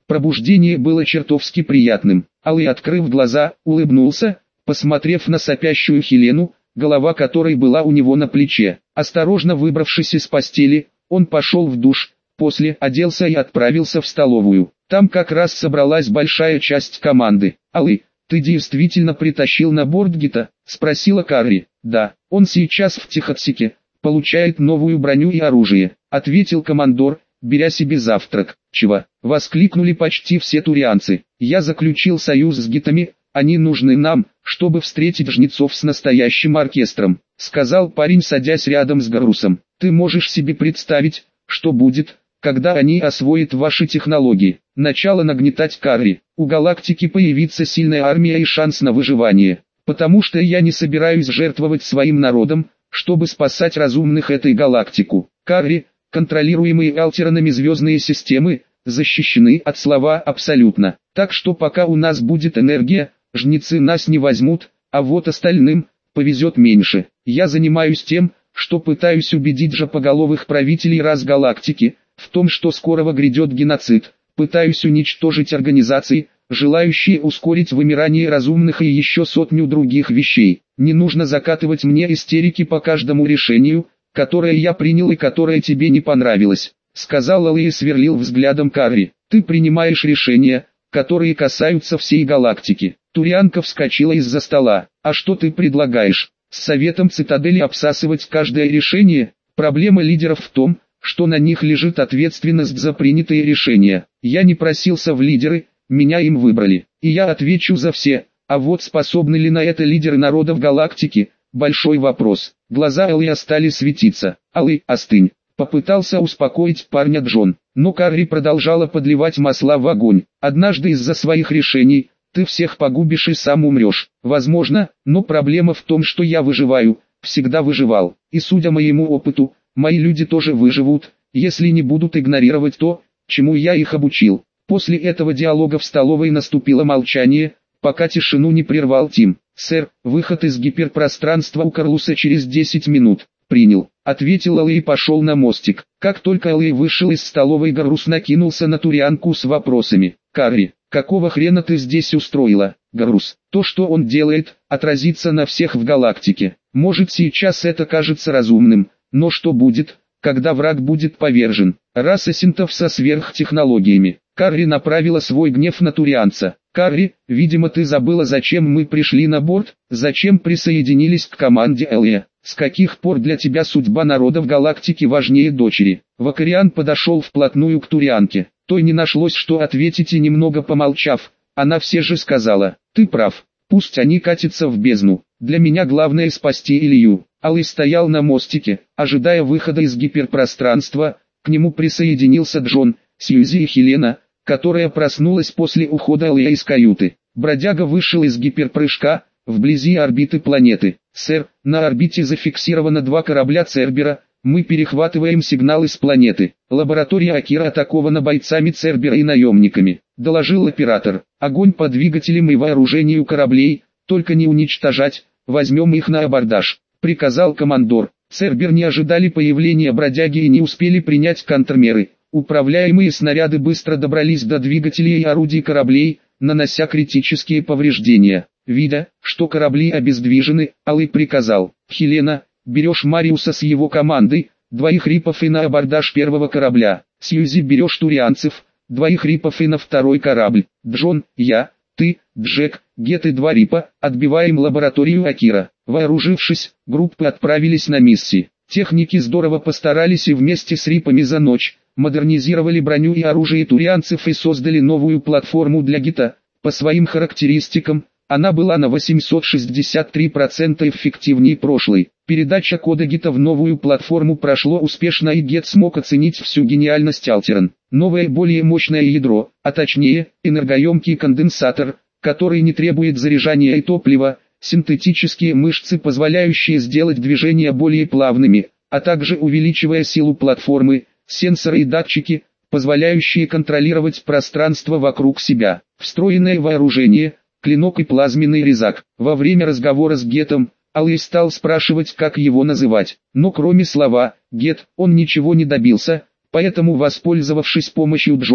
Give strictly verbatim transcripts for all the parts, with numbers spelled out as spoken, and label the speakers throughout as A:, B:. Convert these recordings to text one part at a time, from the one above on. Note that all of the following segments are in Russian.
A: Пробуждение было чертовски приятным. Алый, открыв глаза, улыбнулся, посмотрев на сопящую Хелену, голова которой была у него на плече. Осторожно выбравшись из постели, он пошел в душ, после оделся и отправился в столовую. Там как раз собралась большая часть команды. «Алый, ты действительно притащил на борт Гита?» – спросила Карри. «Да, он сейчас в Техотсике, получает новую броню и оружие», – ответил командор, беря себе завтрак. «Чего?» – воскликнули почти все турианцы. «Я заключил союз с Гитами, они нужны нам, чтобы встретить жнецов с настоящим оркестром», – сказал парень, садясь рядом с Гарусом. «Ты можешь себе представить, что будет, когда они освоят ваши технологии?» Начало нагнетать Карри. «У галактики появится сильная армия и шанс на выживание, потому что я не собираюсь жертвовать своим народом, чтобы спасать разумных этой галактику. Карри, контролируемые Алтеранами звездные системы, защищены от слова абсолютно. Так что пока у нас будет энергия, жнецы нас не возьмут, а вот остальным повезет меньше. Я занимаюсь тем, что пытаюсь убедить жопоголовых правителей раз галактики в том, что скоро грядет геноцид. Пытаюсь уничтожить организации, желающие ускорить вымирание разумных и еще сотню других вещей. Не нужно закатывать мне истерики по каждому решению, которое я принял и которое тебе не понравилось», — сказал Алый и сверлил взглядом Карри. «Ты принимаешь решения, которые касаются всей галактики». Турианка вскочила из-за стола. «А что ты предлагаешь? С советом цитадели обсасывать каждое решение? Проблема лидеров в том, что на них лежит ответственность за принятые решения. Я не просился в лидеры, меня им выбрали, и я отвечу за все, а вот способны ли на это лидеры народов галактики, большой вопрос». Глаза Алые стали светиться. «Алый, остынь», — попытался успокоить парня Джон, но Карри продолжала подливать масла в огонь. «Однажды из-за своих решений, ты всех погубишь и сам умрешь. Возможно, но проблема в том, что я выживаю, всегда выживал, и судя моему опыту, мои люди тоже выживут, если не будут игнорировать то, чему я их обучил». После этого диалога в столовой наступило молчание, пока тишину не прервал Тим. «Сэр, выход из гиперпространства у Карлуса через десять минут». «Принял», — ответил Алый и пошел на мостик. Как только Алый вышел из столовой, Гарус накинулся на Турианку с вопросами. «Карри, какого хрена ты здесь устроила?» «Гарус, то, что он делает, отразится на всех в галактике. Может, сейчас это кажется разумным, но что будет, когда враг будет повержен? Раса синтов со сверхтехнологиями». Карри направила свой гнев на турианца. «Карри, видимо, ты забыла, зачем мы пришли на борт, зачем присоединились к команде Элия. С каких пор для тебя судьба народов галактики важнее дочери?» Вакариан подошел вплотную к турианке. Той не нашлось, что ответить, и немного помолчав, она все же сказала: «Ты прав, пусть они катятся в бездну. Для меня главное спасти Илью». Алый стоял на мостике, ожидая выхода из гиперпространства. К нему присоединился Джон, Сьюзи и Хелена, которая проснулась после ухода Алия из каюты. Бродяга вышел из гиперпрыжка, вблизи орбиты планеты. «Сэр, на орбите зафиксировано два корабля Цербера, мы перехватываем сигналы с планеты. Лаборатория Акира атакована бойцами Цербера и наемниками», — доложил оператор. «Огонь по двигателям и вооружению кораблей, только не уничтожать, возьмем их на абордаж», — приказал командор. Цербер не ожидали появления бродяги и не успели принять контрмеры. Управляемые снаряды быстро добрались до двигателей и орудий кораблей, нанося критические повреждения. Видя, что корабли обездвижены, Алый приказал: «Хелена, берешь Мариуса с его командой, двоих рипов и на абордаж первого корабля. Сьюзи, берешь турианцев, двоих рипов и на второй корабль. Джон, я, ты, Джек, Гет и два рипа, отбиваем лабораторию Акира». Вооружившись, группы отправились на миссии. Техники здорово постарались и вместе с рипами за ночь модернизировали броню и оружие турианцев и создали новую платформу для Гита. По своим характеристикам, она была на восемьсот шестьдесят три процента эффективнее прошлой. Передача кода Гита в новую платформу прошло успешно, и Гет смог оценить всю гениальность Алтеран. Новое более мощное ядро, а точнее, энергоемкий конденсатор, который не требует заряжания и топлива, синтетические мышцы, позволяющие сделать движения более плавными, а также увеличивая силу платформы, сенсоры и датчики, позволяющие контролировать пространство вокруг себя, встроенное вооружение, клинок и плазменный резак. Во время разговора с Гетом, Алый стал спрашивать, как его называть, но кроме слова «Гет» он ничего не добился, поэтому, воспользовавшись помощью Джона,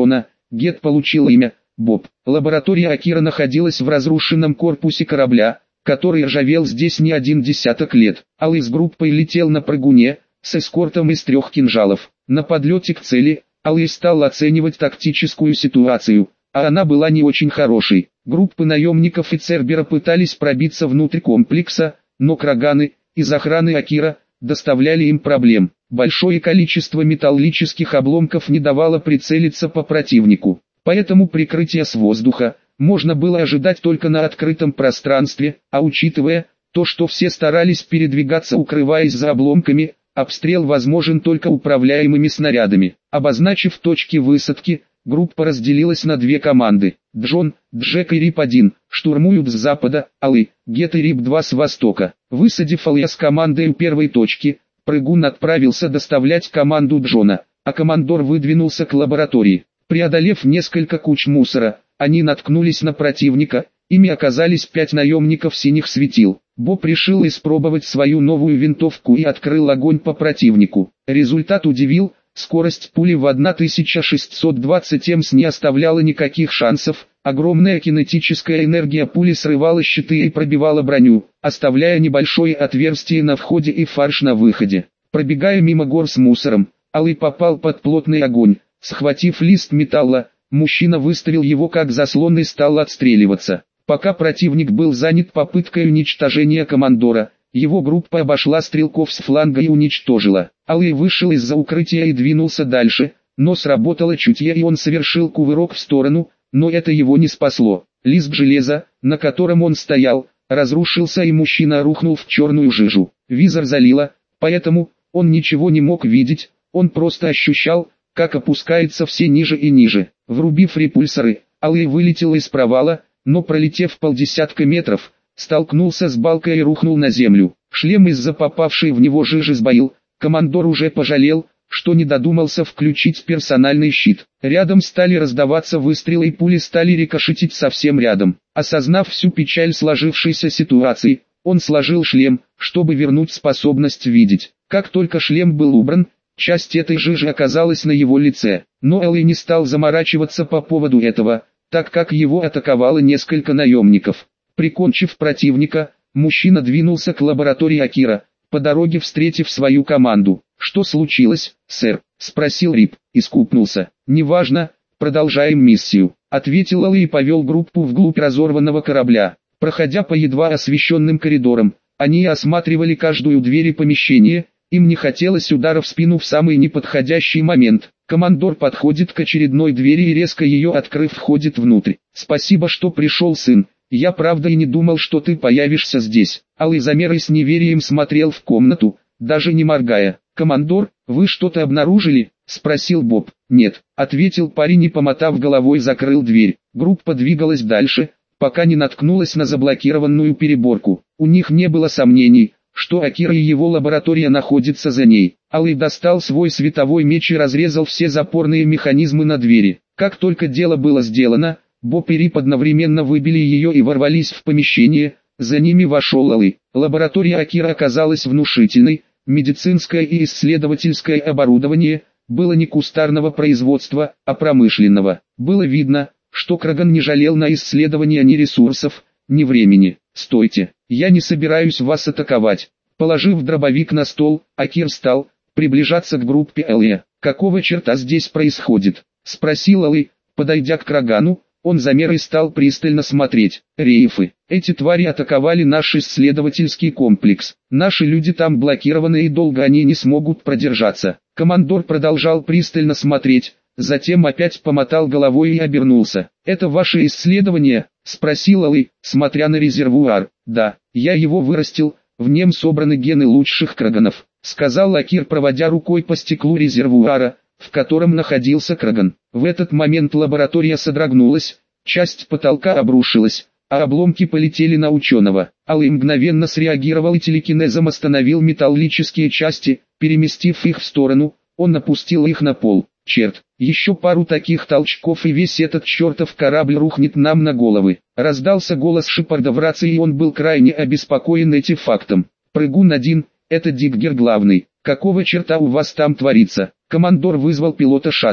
A: Гет получил имя Боб. Лаборатория Акира находилась в разрушенном корпусе корабля, который ржавел здесь не один десяток лет. Алый с группой летел на прыгуне, с эскортом из трех кинжалов. На подлете к цели, Алый стал оценивать тактическую ситуацию, а она была не очень хорошей. Группы наемников и Цербера пытались пробиться внутрь комплекса, но краганы из охраны Акира доставляли им проблем. Большое количество металлических обломков не давало прицелиться по противнику. Поэтому прикрытие с воздуха можно было ожидать только на открытом пространстве, а учитывая то, что все старались передвигаться, укрываясь за обломками, обстрел возможен только управляемыми снарядами. Обозначив точки высадки, группа разделилась на две команды. Джон, Джек и Рип один штурмуют с запада, Алый, Гет и Рип два с востока. Высадив Алая с командой у первой точки, прыгун отправился доставлять команду Джона, а командор выдвинулся к лаборатории. Преодолев несколько куч мусора, они наткнулись на противника, ими оказались пять наемников синих светил. Боб решил испробовать свою новую винтовку и открыл огонь по противнику. Результат удивил, скорость пули в тысяча шестьсот двадцать эмс не оставляла никаких шансов, огромная кинетическая энергия пули срывала щиты и пробивала броню, оставляя небольшое отверстие на входе и фарш на выходе. Пробегая мимо гор с мусором, Алый попал под плотный огонь. Схватив лист металла, мужчина выставил его как заслон и стал отстреливаться. Пока противник был занят попыткой уничтожения командора, его группа обошла стрелков с фланга и уничтожила. Алый вышел из-за укрытия и двинулся дальше, но сработало чутье и он совершил кувырок в сторону, но это его не спасло. Лист железа, на котором он стоял, разрушился и мужчина рухнул в черную жижу. Визор залило, поэтому он ничего не мог видеть, он просто ощущал, как опускается все ниже и ниже. Врубив репульсоры, Алый вылетел из провала, но пролетев полдесятка метров, столкнулся с балкой и рухнул на землю. Шлем из-за попавшей в него жижи сбоил, командор уже пожалел, что не додумался включить персональный щит. Рядом стали раздаваться выстрелы и пули стали рикошетить совсем рядом. Осознав всю печаль сложившейся ситуации, он сложил шлем, чтобы вернуть способность видеть. Как только шлем был убран, часть этой жижи оказалась на его лице, но Алый не стал заморачиваться по поводу этого, так как его атаковало несколько наемников. Прикончив противника, мужчина двинулся к лаборатории Акира, по дороге встретив свою команду. «Что случилось, сэр?» – спросил Рип, и скупнулся. «Неважно, продолжаем миссию», – ответил Алый и повел группу вглубь разорванного корабля. Проходя по едва освещенным коридорам, они осматривали каждую дверь и помещение. Им не хотелось удара в спину в самый неподходящий момент. Командор подходит к очередной двери и резко ее открыв входит внутрь. «Спасибо, что пришел, сын. Я правда и не думал, что ты появишься здесь». Алый замер и с неверием смотрел в комнату, даже не моргая. «Командор, вы что-то обнаружили?» – спросил Боб. «Нет», – ответил парень и помотав головой закрыл дверь. Группа двигалась дальше, пока не наткнулась на заблокированную переборку. У них не было сомнений, что Акира и его лаборатория находятся за ней. Алый достал свой световой меч и разрезал все запорные механизмы на двери. Как только дело было сделано, Боб и Рип одновременно выбили ее и ворвались в помещение, за ними вошел Алый. Лаборатория Акира оказалась внушительной, медицинское и исследовательское оборудование было не кустарного производства, а промышленного. Было видно, что Краган не жалел на исследования ни ресурсов, ни времени. «Стойте, я не собираюсь вас атаковать». Положив дробовик на стол, Акир стал приближаться к группе Алая. «Какого черта здесь происходит?» – спросил Алый, подойдя к Крагану. Он замер и стал пристально смотреть. «Рейфы, эти твари атаковали наш исследовательский комплекс. Наши люди там блокированы и долго они не смогут продержаться». Командор продолжал пристально смотреть, затем опять помотал головой и обернулся. «Это ваше исследование?» – спросил Алый, смотря на резервуар. «Да, я его вырастил, в нем собраны гены лучших краганов», – сказал Акир, проводя рукой по стеклу резервуара, в котором находился Краган. В этот момент лаборатория содрогнулась, часть потолка обрушилась, а обломки полетели на ученого. Алый мгновенно среагировал и телекинезом остановил металлические части, переместив их в сторону, он опустил их на пол. «Черт, еще пару таких толчков и весь этот чертов корабль рухнет нам на головы». Раздался голос Шепарда в рации, и он был крайне обеспокоен этим фактом. «Прыгун один, это Диггер главный. Какого черта у вас там творится?» Командор вызвал пилота шаттла.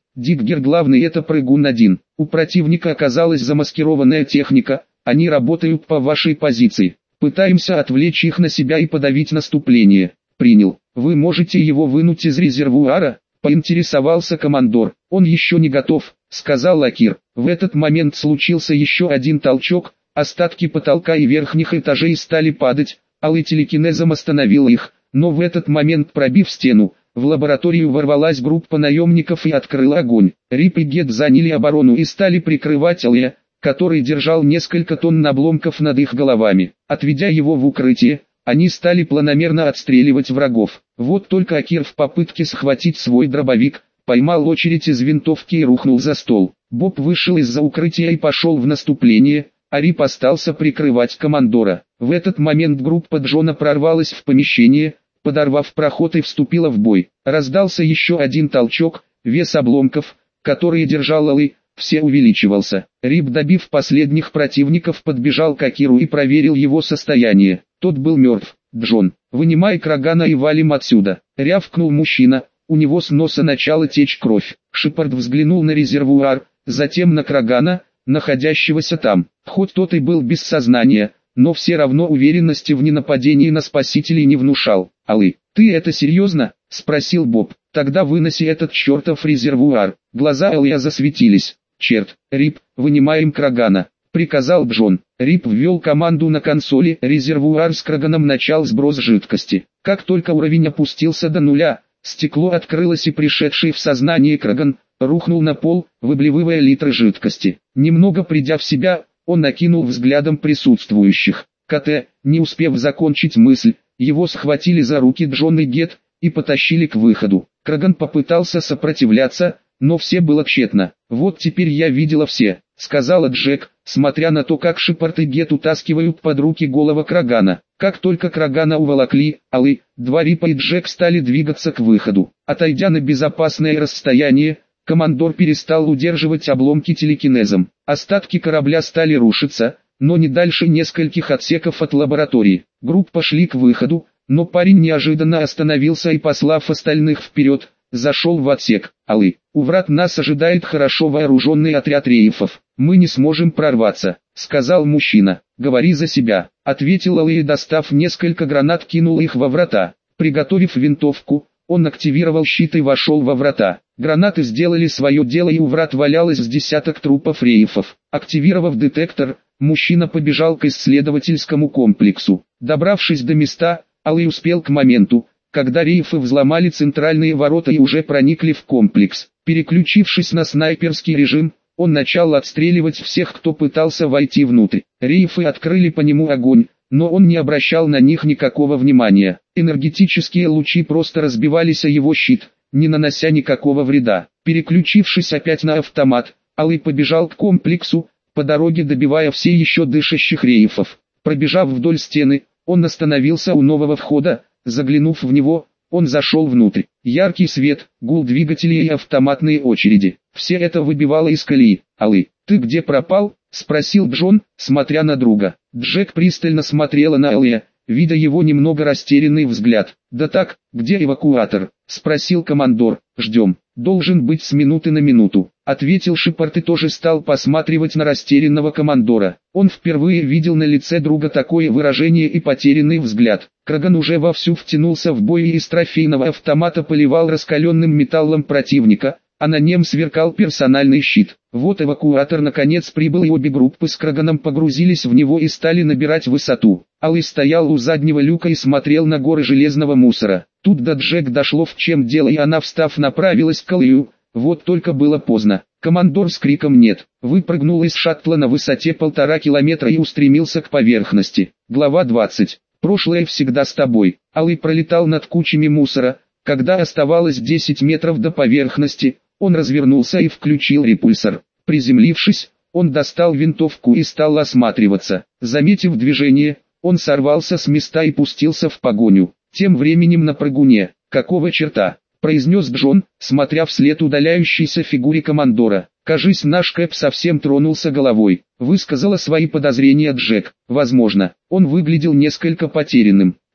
A: Диггер главный, это прыгун один. У противника оказалась замаскированная техника, они работают по вашей позиции. Пытаемся отвлечь их на себя и подавить наступление. Принял. Вы можете его вынуть из резервуара? Поинтересовался командор. Он еще не готов, сказал Акир. В этот момент случился еще один толчок, остатки потолка и верхних этажей стали падать, алый телекинезом остановил их, но в этот момент, пробив стену, в лабораторию ворвалась группа наемников и открыла огонь. Рип и Гет заняли оборону и стали прикрывать Алия, который держал несколько тонн обломков над их головами. Отведя его в укрытие, они стали планомерно отстреливать врагов. Вот только Акир в попытке схватить свой дробовик, поймал очередь из винтовки и рухнул за стол. Боб вышел из-за укрытия и пошел в наступление, а Рип остался прикрывать командора. В этот момент группа Джона прорвалась в помещение, подорвав проход и вступила в бой. Раздался еще один толчок, вес обломков, которые держал Алый, все увеличивался. Рип, добив последних противников, подбежал к Акиру и проверил его состояние. Тот был мертв. «Джон, вынимай Крагана и валим отсюда», — рявкнул мужчина, у него с носа начала течь кровь. Шепард взглянул на резервуар, затем на Крагана, находящегося там. Хоть тот и был без сознания, но все равно уверенности в ненападении на спасителей не внушал. «Алый, ты это серьезно?» — спросил Боб. «Тогда выноси этот чертов резервуар». Глаза Алия засветились. «Черт, Рип, вынимаем Крагана», — приказал Джон. Рип ввел команду на консоли, резервуар с Краганом начал сброс жидкости. Как только уровень опустился до нуля, стекло открылось и пришедший в сознание Краган рухнул на пол, выблевывая литры жидкости. Немного придя в себя, он накинул взглядом присутствующих. КТ, не успев закончить мысль, его схватили за руки Джон и Гет и потащили к выходу. Краган попытался сопротивляться, но все было тщетно. «Вот теперь я видела все», — сказала Джек, смотря на то, как Шепард и Гет утаскивают под руки голову Крагана. Как только Крагана уволокли, Алый, два Рипа и Джек стали двигаться к выходу. Отойдя на безопасное расстояние, командор перестал удерживать обломки телекинезом. Остатки корабля стали рушиться, но не дальше нескольких отсеков от лаборатории. Группа шли к выходу, но парень неожиданно остановился и, послав остальных вперед, зашел в отсек. «Алый, у врат нас ожидает хорошо вооруженный отряд рейфов. Мы не сможем прорваться», — сказал мужчина. «Говори за себя», — ответил Алый и, достав несколько гранат, кинул их во врата. Приготовив винтовку, он активировал щит и вошел во врата. Гранаты сделали свое дело, и у врат валялось с десяток трупов рейфов. Активировав детектор, мужчина побежал к исследовательскому комплексу. Добравшись до места, Алый успел к моменту, когда рейфы взломали центральные ворота и уже проникли в комплекс. Переключившись на снайперский режим, он начал отстреливать всех, кто пытался войти внутрь. Рейфы открыли по нему огонь, но он не обращал на них никакого внимания. Энергетические лучи просто разбивались о его щит, не нанося никакого вреда. Переключившись опять на автомат, Алый побежал к комплексу, по дороге добивая все еще дышащих рейфов. Пробежав вдоль стены, он остановился у нового входа. Заглянув в него, он зашел внутрь. Яркий свет, гул двигателей и автоматные очереди. Все это выбивало из колеи. «Алый, ты где пропал?» — спросил Джон, смотря на друга. Джек пристально смотрела на Алия, видя его немного растерянный взгляд. «Да так, где эвакуатор?» — спросил командор. «Ждем. Должен быть с минуты на минуту», — ответил Шепард и тоже стал посматривать на растерянного командора. Он впервые видел на лице друга такое выражение и потерянный взгляд. Краган уже вовсю втянулся в бой и из трофейного автомата поливал раскаленным металлом противника, а на нем сверкал персональный щит. Вот эвакуатор наконец прибыл, и обе группы с Краганом погрузились в него и стали набирать высоту. Алый стоял у заднего люка и смотрел на горы железного мусора. Тут до Джек дошло, в чем дело, и она, встав, направилась к Алию. Вот только было поздно. Командор с криком «нет!» выпрыгнул из шаттла на высоте полтора километра и устремился к поверхности. Глава двадцать. Прошлое всегда с тобой. Алый пролетал над кучами мусора. Когда оставалось десять метров до поверхности, он развернулся и включил репульсор. Приземлившись, он достал винтовку и стал осматриваться. Заметив движение, он сорвался с места и пустился в погоню. Тем временем на прыгуне, «Какого черта?» — произнес Джон, смотря вслед удаляющейся фигуре командора. «Кажись, наш Кэп совсем тронулся головой», — высказала свои подозрения Джек. «Возможно, он выглядел несколько потерянным», —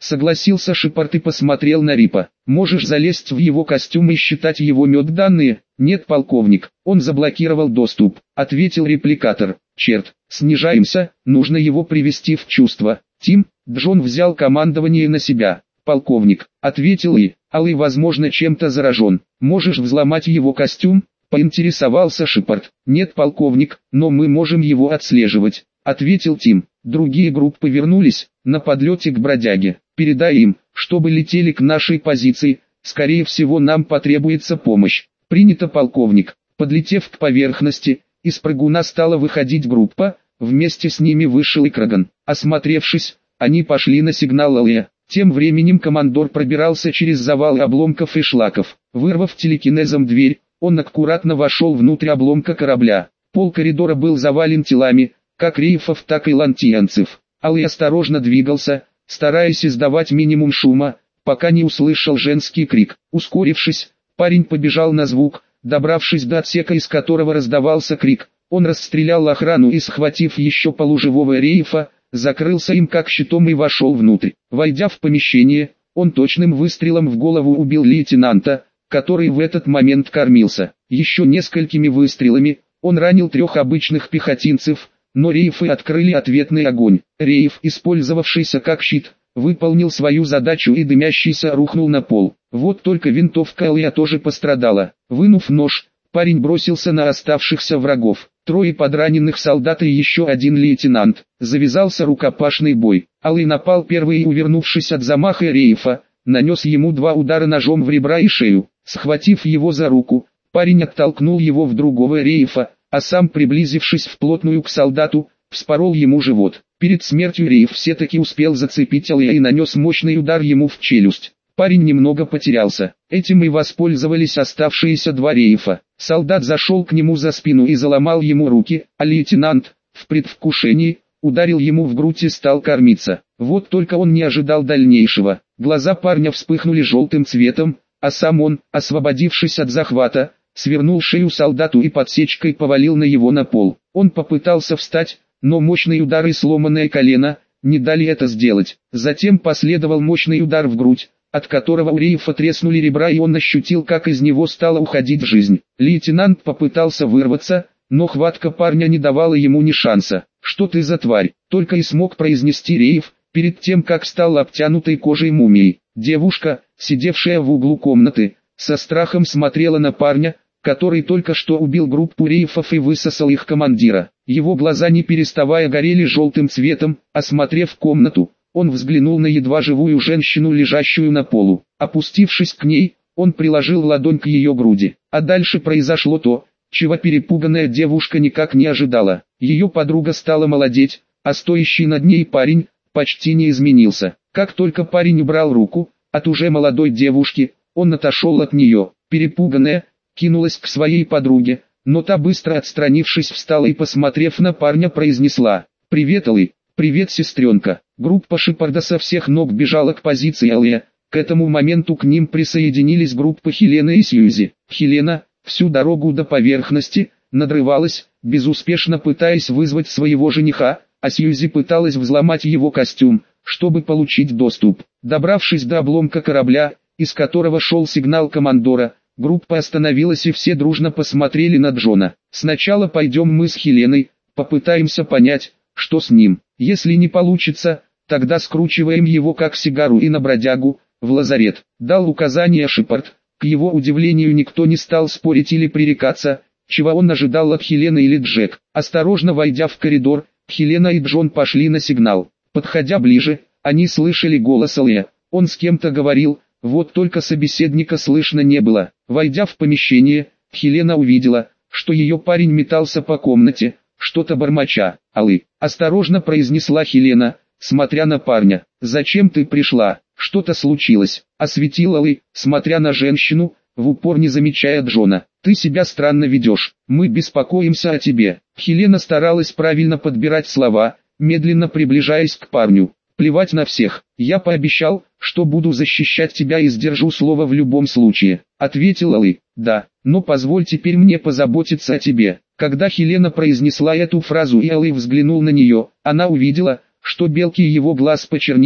A: согласился Шепард и посмотрел на Рипа. Можешь залезть в его костюм и считать его медданные? Нет, полковник, он заблокировал доступ, ответил репликатор. Черт, снижаемся, нужно его привести в чувство. Тим, Джон взял командование на себя. Полковник, ответил и, Алый возможно чем-то заражен. Можешь взломать его костюм? Поинтересовался Шепард. Нет, полковник, но мы можем его отслеживать, ответил Тим. Другие группы вернулись на подлете к бродяге. Передай им, чтобы летели к нашей позиции, скорее всего нам потребуется помощь. Принято, полковник. Подлетев к поверхности, из прыгуна стала выходить группа, вместе с ними вышел и Краган. Осмотревшись, они пошли на сигнал Аллея. Тем временем командор пробирался через завалы обломков и шлаков. Вырвав телекинезом дверь, он аккуратно вошел внутрь обломка корабля. Пол коридора был завален телами, как рейфов, так и лантиянцев. Аллей осторожно двигался, стараясь издавать минимум шума, пока не услышал женский крик. Ускорившись, парень побежал на звук, добравшись до отсека, из которого раздавался крик. Он расстрелял охрану и, схватив еще полуживого рейфа, закрылся им как щитом и вошел внутрь. Войдя в помещение, он точным выстрелом в голову убил лейтенанта, который в этот момент кормился. Еще несколькими выстрелами он ранил трех обычных пехотинцев, но рейфы открыли ответный огонь. Рейф, использовавшийся как щит, выполнил свою задачу и дымящийся рухнул на пол. Вот только винтовка Алия тоже пострадала. Вынув нож, парень бросился на оставшихся врагов. Трое подраненных солдат и еще один лейтенант. Завязался рукопашный бой. Алый напал первый и, увернувшись от замаха рейфа, нанес ему два удара ножом в ребра и шею. Схватив его за руку, парень оттолкнул его в другого рейфа, а сам, приблизившись вплотную к солдату, вспорол ему живот. Перед смертью рейф все-таки успел зацепить Алия и нанес мощный удар ему в челюсть. Парень немного потерялся. Этим и воспользовались оставшиеся два рейфа. Солдат зашел к нему за спину и заломал ему руки, а лейтенант, в предвкушении, ударил ему в грудь и стал кормиться. Вот только он не ожидал дальнейшего. Глаза парня вспыхнули желтым цветом, а сам он, освободившись от захвата, свернул шею солдату и подсечкой повалил на его на пол. Он попытался встать, но мощный удар и сломанное колено не дали это сделать. Затем последовал мощный удар в грудь, от которого у рейфа треснули ребра, и он ощутил, как из него стала уходить жизнь. Лейтенант попытался вырваться, но хватка парня не давала ему ни шанса. «Что ты за тварь?» — только и смог произнести рейф, перед тем как стал обтянутой кожей мумией. Девушка, сидевшая в углу комнаты, со страхом смотрела на парня, который только что убил группу рейфов и высосал их командира. Его глаза не переставая горели желтым цветом. Осмотрев комнату, он взглянул на едва живую женщину, лежащую на полу. Опустившись к ней, он приложил ладонь к ее груди. А дальше произошло то, чего перепуганная девушка никак не ожидала. Ее подруга стала молодеть, а стоящий над ней парень почти не изменился. Как только парень убрал руку от уже молодой девушки, он отошел от нее. Перепуганная, кинулась к своей подруге, но та, быстро отстранившись, встала и, посмотрев на парня, произнесла: «Привет, Алый». «Привет, сестренка». Группа Шепарда со всех ног бежала к позиции Алия. К этому моменту к ним присоединились группы Хелены и Сьюзи. Хелена, всю дорогу до поверхности, надрывалась, безуспешно пытаясь вызвать своего жениха, а Сьюзи пыталась взломать его костюм, чтобы получить доступ. Добравшись до обломка корабля, из которого шел сигнал командора, группа остановилась и все дружно посмотрели на Джона. «Сначала пойдем мы с Хеленой, попытаемся понять, что с ним. Если не получится, тогда скручиваем его как сигару и на бродягу, в лазарет», — дал указание Шепард. К его удивлению, никто не стал спорить или пререкаться, чего он ожидал от Хелены или Джек. Осторожно войдя в коридор, Хелена и Джон пошли на сигнал. Подходя ближе, они слышали голос Алия. Он с кем-то говорил, вот только собеседника слышно не было. Войдя в помещение, Хелена увидела, что ее парень метался по комнате, что-то бормоча. «Алый», — осторожно произнесла Хелена, смотря на парня. «Зачем ты пришла? Что-то случилось?» — осветил Алый, смотря на женщину, в упор не замечая Джона. «Ты себя странно ведешь, мы беспокоимся о тебе». Хелена старалась правильно подбирать слова, медленно приближаясь к парню. «Плевать на всех, я пообещал, что буду защищать тебя и сдержу слово в любом случае», — ответил Алый. «Да, но позволь теперь мне позаботиться о тебе». Когда Хелена произнесла эту фразу и Алый взглянул на нее, она увидела, что белки его глаз почернели,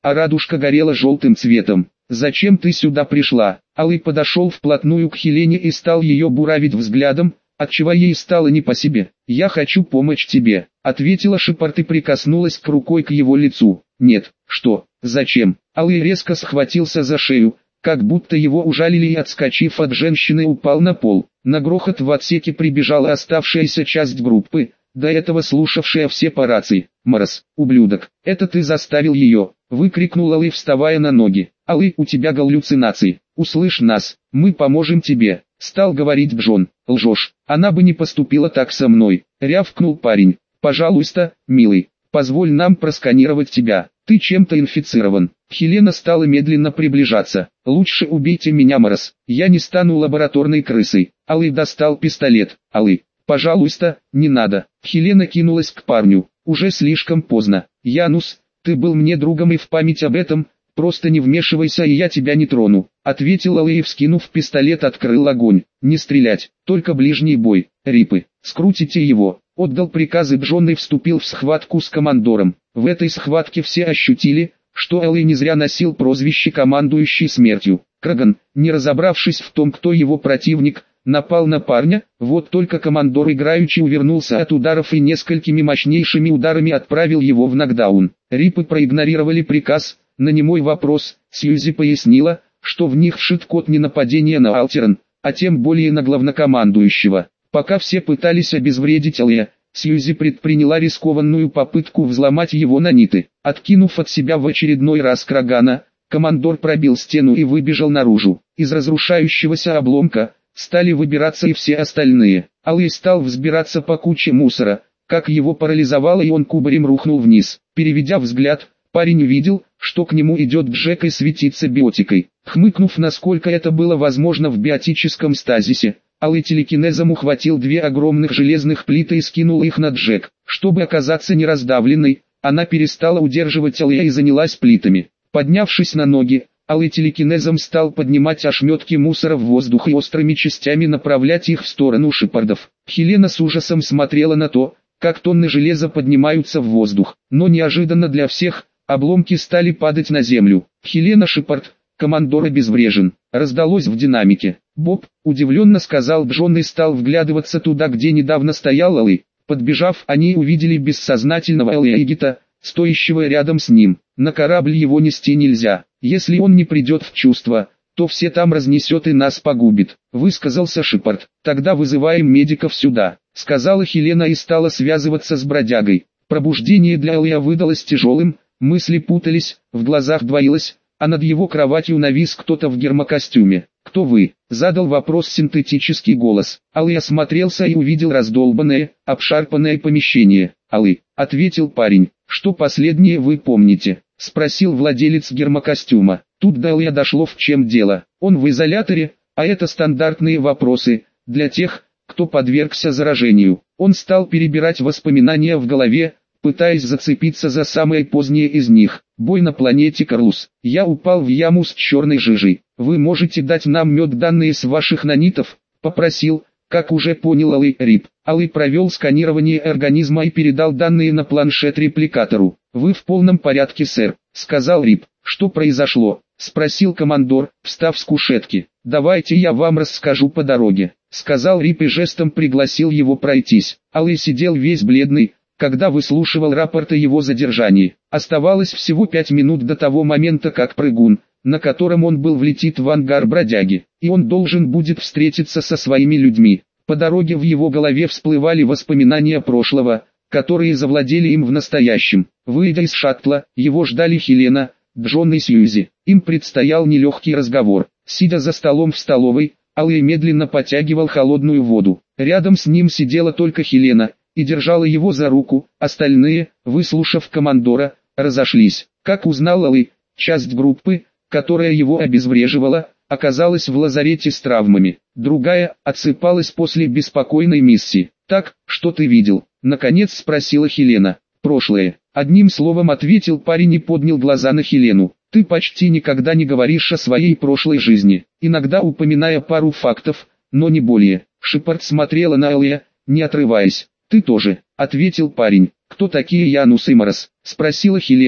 A: а радужка горела желтым цветом. «Зачем ты сюда пришла?» Алый подошел вплотную к Хелене и стал ее буравить взглядом, отчего ей стало не по себе. «Я хочу помочь тебе», — ответила Шепард и прикоснулась к рукой к его лицу. «Нет, что, зачем?» Алый резко схватился за шею, как будто его ужалили, и, отскочив от женщины, упал на пол. На грохот в отсеке прибежала оставшаяся часть группы, до этого слушавшая все по рации. «Морос, ублюдок, это ты заставил ее!» — выкрикнул Алый, вставая на ноги. «Алый, у тебя галлюцинации, услышь нас, мы поможем тебе», — стал говорить Джон. «Лжешь, она бы не поступила так со мной», — рявкнул парень. «Пожалуйста, милый, позволь нам просканировать тебя, ты чем-то инфицирован». Хелена стала медленно приближаться. «Лучше убейте меня, Морос, я не стану лабораторной крысой». Алый достал пистолет. «Алый, пожалуйста, не надо». Хелена кинулась к парню. «Уже слишком поздно. Янус, ты был мне другом, и в память об этом, просто не вмешивайся, и я тебя не трону», — ответил Алый и, вскинув пистолет, открыл огонь. «Не стрелять, только ближний бой. Рипы, скрутите его», — отдал приказы Джон и вступил в схватку с командором. В этой схватке все ощутили, что Алый не зря носил прозвище «командующий смертью». Краган, не разобравшись в том, кто его противник, напал на парня, вот только командор играючи увернулся от ударов и несколькими мощнейшими ударами отправил его в нокдаун. Рипы проигнорировали приказ. На немой вопрос Сьюзи пояснила, что в них вшит код не нападения на Алтерн, а тем более на главнокомандующего. Пока все пытались обезвредить Алия, Сьюзи предприняла рискованную попытку взломать его наниты. Откинув от себя в очередной раз Крагана, командор пробил стену и выбежал наружу. Из разрушающегося обломка стали выбираться и все остальные. Алый стал взбираться по куче мусора, как его парализовало, и он кубарем рухнул вниз. Переведя взгляд, парень увидел, что к нему идет Джек и светится биотикой. Хмыкнув, насколько это было возможно в биотическом стазисе, Алый телекинезом ухватил две огромных железных плиты и скинул их на Джек. Чтобы оказаться нераздавленной, она перестала удерживать Алия и занялась плитами. Поднявшись на ноги, Алый телекинезом стал поднимать ошметки мусора в воздух и острыми частями направлять их в сторону Шепардов. Хелена с ужасом смотрела на то, как тонны железа поднимаются в воздух, но неожиданно для всех, обломки стали падать на землю. «Хелена, Шепард, командор обезврежен», раздалось в динамике. «Боб», удивленно сказал Джон и стал вглядываться туда, где недавно стоял Алый. Подбежав, они увидели бессознательного Алия Игита, стоящего рядом с ним. «На корабль его нести нельзя, если он не придет в чувство, то все там разнесет и нас погубит», высказался Шепард. «Тогда вызываем медиков сюда», сказала Хелена и стала связываться с бродягой. Пробуждение для Алия выдалось тяжелым, мысли путались, в глазах двоилось, а над его кроватью навис кто-то в гермокостюме. «Кто вы?» — задал вопрос синтетический голос. Алый осмотрелся и увидел раздолбанное, обшарпанное помещение. «Алый», — ответил парень. «Что последнее вы помните?» — спросил владелец гермокостюма. Тут до Алия дошло, в чем дело. Он в изоляторе, а это стандартные вопросы, для тех, кто подвергся заражению. Он стал перебирать воспоминания в голове, пытаясь зацепиться за самое позднее из них. «Бой на планете Карлус. Я упал в яму с черной жижей. Вы можете дать нам мед, данные с ваших нанитов?» — попросил, как уже понял Алый, Рип. Алый провел сканирование организма и передал данные на планшет репликатору. «Вы в полном порядке, сэр», — сказал Рип. «Что произошло?» — спросил командор, встав с кушетки. «Давайте я вам расскажу по дороге», — сказал Рип и жестом пригласил его пройтись. Алый сидел весь бледный, когда выслушивал рапорт о его задержании. Оставалось всего пять минут до того момента, как прыгун, на котором он был, влетит в ангар бродяги, и он должен будет встретиться со своими людьми. По дороге в его голове всплывали воспоминания прошлого, которые завладели им в настоящем. Выйдя из шаттла, его ждали Хелена, Джон и Сьюзи. Им предстоял нелегкий разговор. Сидя за столом в столовой, Алый медленно потягивал холодную воду. Рядом с ним сидела только Хелена и держала его за руку. Остальные, выслушав командора, разошлись. Как узнал Алый, часть группы, которая его обезвреживала, оказалась в лазарете с травмами. Другая отсыпалась после беспокойной миссии. «Так, что ты видел?» — наконец спросила Хелена. «Прошлое». Одним словом ответил парень и поднял глаза на Хелену. «Ты почти никогда не говоришь о своей прошлой жизни, иногда упоминая пару фактов, но не более». Шепард смотрела на Алия, не отрываясь. «Ты тоже», — ответил парень. «Кто такие Янус и Морос?» — спросила Хелена,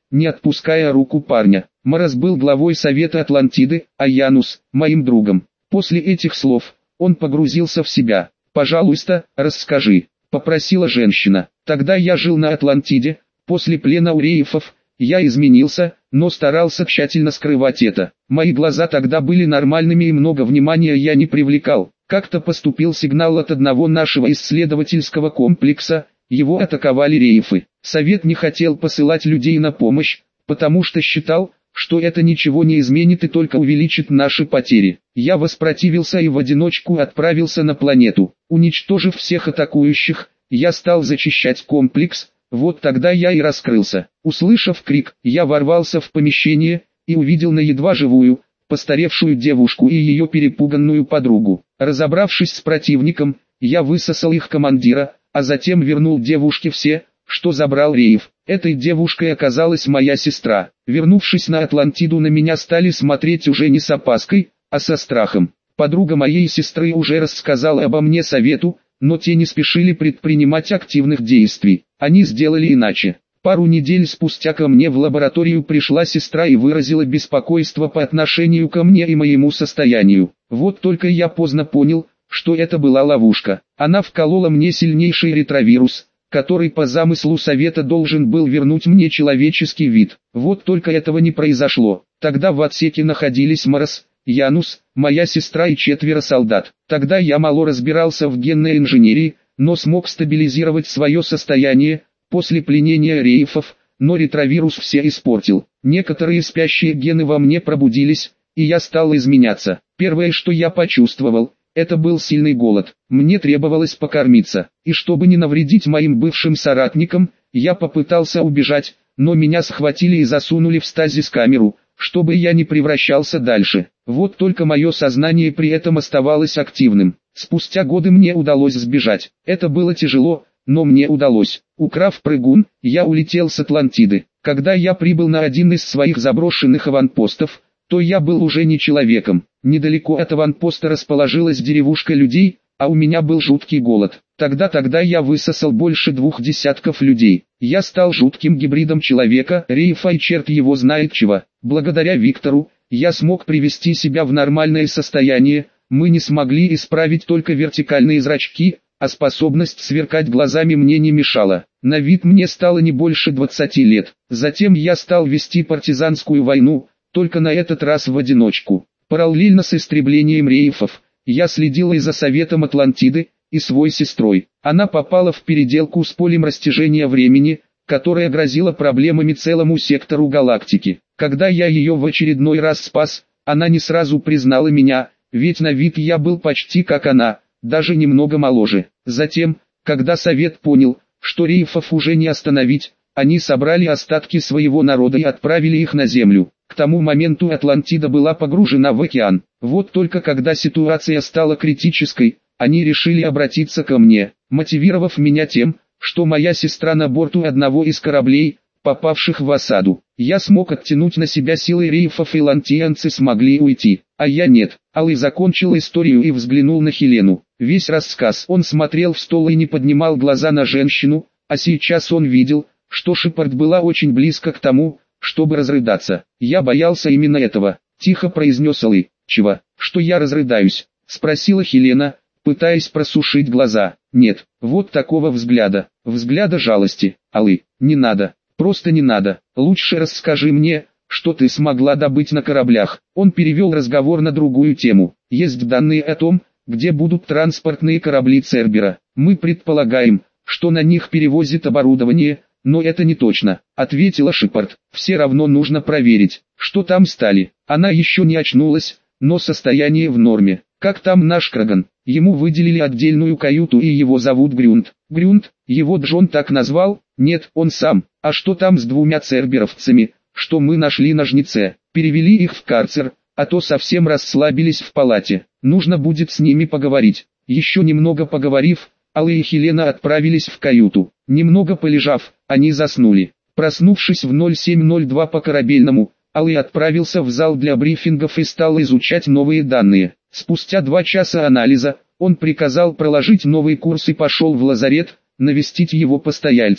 A: не отпуская руку парня. Морос был главой Совета Атлантиды, а Янус – моим другом. После этих слов он погрузился в себя. «Пожалуйста, расскажи», – попросила женщина. «Тогда я жил на Атлантиде, после плена у рейфов, я изменился, но старался тщательно скрывать это. Мои глаза тогда были нормальными и много внимания я не привлекал. Как-то поступил сигнал от одного нашего исследовательского комплекса, его атаковали рейфы. Совет не хотел посылать людей на помощь, потому что считал, что это ничего не изменит и только увеличит наши потери. Я воспротивился и в одиночку отправился на планету. Уничтожив всех атакующих, я стал зачищать комплекс, вот тогда я и раскрылся. Услышав крик, я ворвался в помещение и увидел на едва живую, постаревшую девушку и ее перепуганную подругу. Разобравшись с противником, я высосал их командира, а затем вернул девушке все, что забрал рейф. Этой девушкой оказалась моя сестра. Вернувшись на Атлантиду, на меня стали смотреть уже не с опаской, а со страхом. Подруга моей сестры уже рассказала обо мне совету, но те не спешили предпринимать активных действий. Они сделали иначе. Пару недель спустя ко мне в лабораторию пришла сестра и выразила беспокойство по отношению ко мне и моему состоянию. Вот только я поздно понял, что это была ловушка. Она вколола мне сильнейший ретровирус, который по замыслу совета должен был вернуть мне человеческий вид. Вот только этого не произошло. Тогда в отсеке находились Морос, Янус, моя сестра и четверо солдат. Тогда я мало разбирался в генной инженерии, но смог стабилизировать свое состояние после пленения рейфов, но ретровирус все испортил. Некоторые спящие гены во мне пробудились, и я стал изменяться. Первое, что я почувствовал, это был сильный голод. Мне требовалось покормиться, и чтобы не навредить моим бывшим соратникам, я попытался убежать, но меня схватили и засунули в стазис-камеру, чтобы я не превращался дальше. Вот только мое сознание при этом оставалось активным. Спустя годы мне удалось сбежать. Это было тяжело, но мне удалось. Украв прыгун, я улетел с Атлантиды. Когда я прибыл на один из своих заброшенных аванпостов, то я был уже не человеком. Недалеко от аванпоста расположилась деревушка людей, а у меня был жуткий голод. Тогда-тогда я высосал больше двух десятков людей. Я стал жутким гибридом человека, рейфа и черт его знает чего. Благодаря Виктору, я смог привести себя в нормальное состояние. Мы не смогли исправить только вертикальные зрачки, а способность сверкать глазами мне не мешала. На вид мне стало не больше двадцати лет. Затем я стал вести партизанскую войну, только на этот раз в одиночку. Параллельно с истреблением рейфов, я следил и за Советом Атлантиды, и своей сестрой. Она попала в переделку с полем растяжения времени, которая грозила проблемами целому сектору галактики. Когда я ее в очередной раз спас, она не сразу признала меня, ведь на вид я был почти как она, даже немного моложе. Затем, когда Совет понял, что рейфов уже не остановить, они собрали остатки своего народа и отправили их на Землю. К тому моменту Атлантида была погружена в океан. Вот только когда ситуация стала критической, они решили обратиться ко мне, мотивировав меня тем, что моя сестра на борту одного из кораблей, попавших в осаду. Я смог оттянуть на себя силы рейфов, и лантианцы смогли уйти, а я нет. Алый закончил историю и взглянул на Хелену. Весь рассказ он смотрел в стол и не поднимал глаза на женщину, а сейчас он видел, что Шепард была очень близко к тому, чтобы разрыдаться. Я боялся именно этого. Тихо произнес Алый. «Чего? Что я разрыдаюсь?» — спросила Хелена, пытаясь просушить глаза. «Нет, вот такого взгляда, взгляда жалости. Алый, не надо, просто не надо. Лучше расскажи мне, что ты смогла добыть на кораблях». Он перевел разговор на другую тему. «Есть данные о том, где будут транспортные корабли Цербера. Мы предполагаем, что на них перевозят оборудование, но это не точно», — ответила Шепард. «Все равно нужно проверить, что там стали». Она еще не очнулась, но состояние в норме. «Как там наш Краган?» Ему выделили отдельную каюту, и его зовут Грюнд. Грюнд, его Джон так назвал? Нет, он сам. А что там с двумя церберовцами, что мы нашли на Жнеце? Перевели их в карцер, а то совсем расслабились в палате. Нужно будет с ними поговорить. Еще немного поговорив, Алый и Хелена отправились в каюту. Немного полежав, они заснули. Проснувшись в ноль семь ноль два по корабельному, Алый отправился в зал для брифингов и стал изучать новые данные. Спустя два часа анализа, он приказал проложить новый курс и пошел в лазарет, навестить его постояльцев.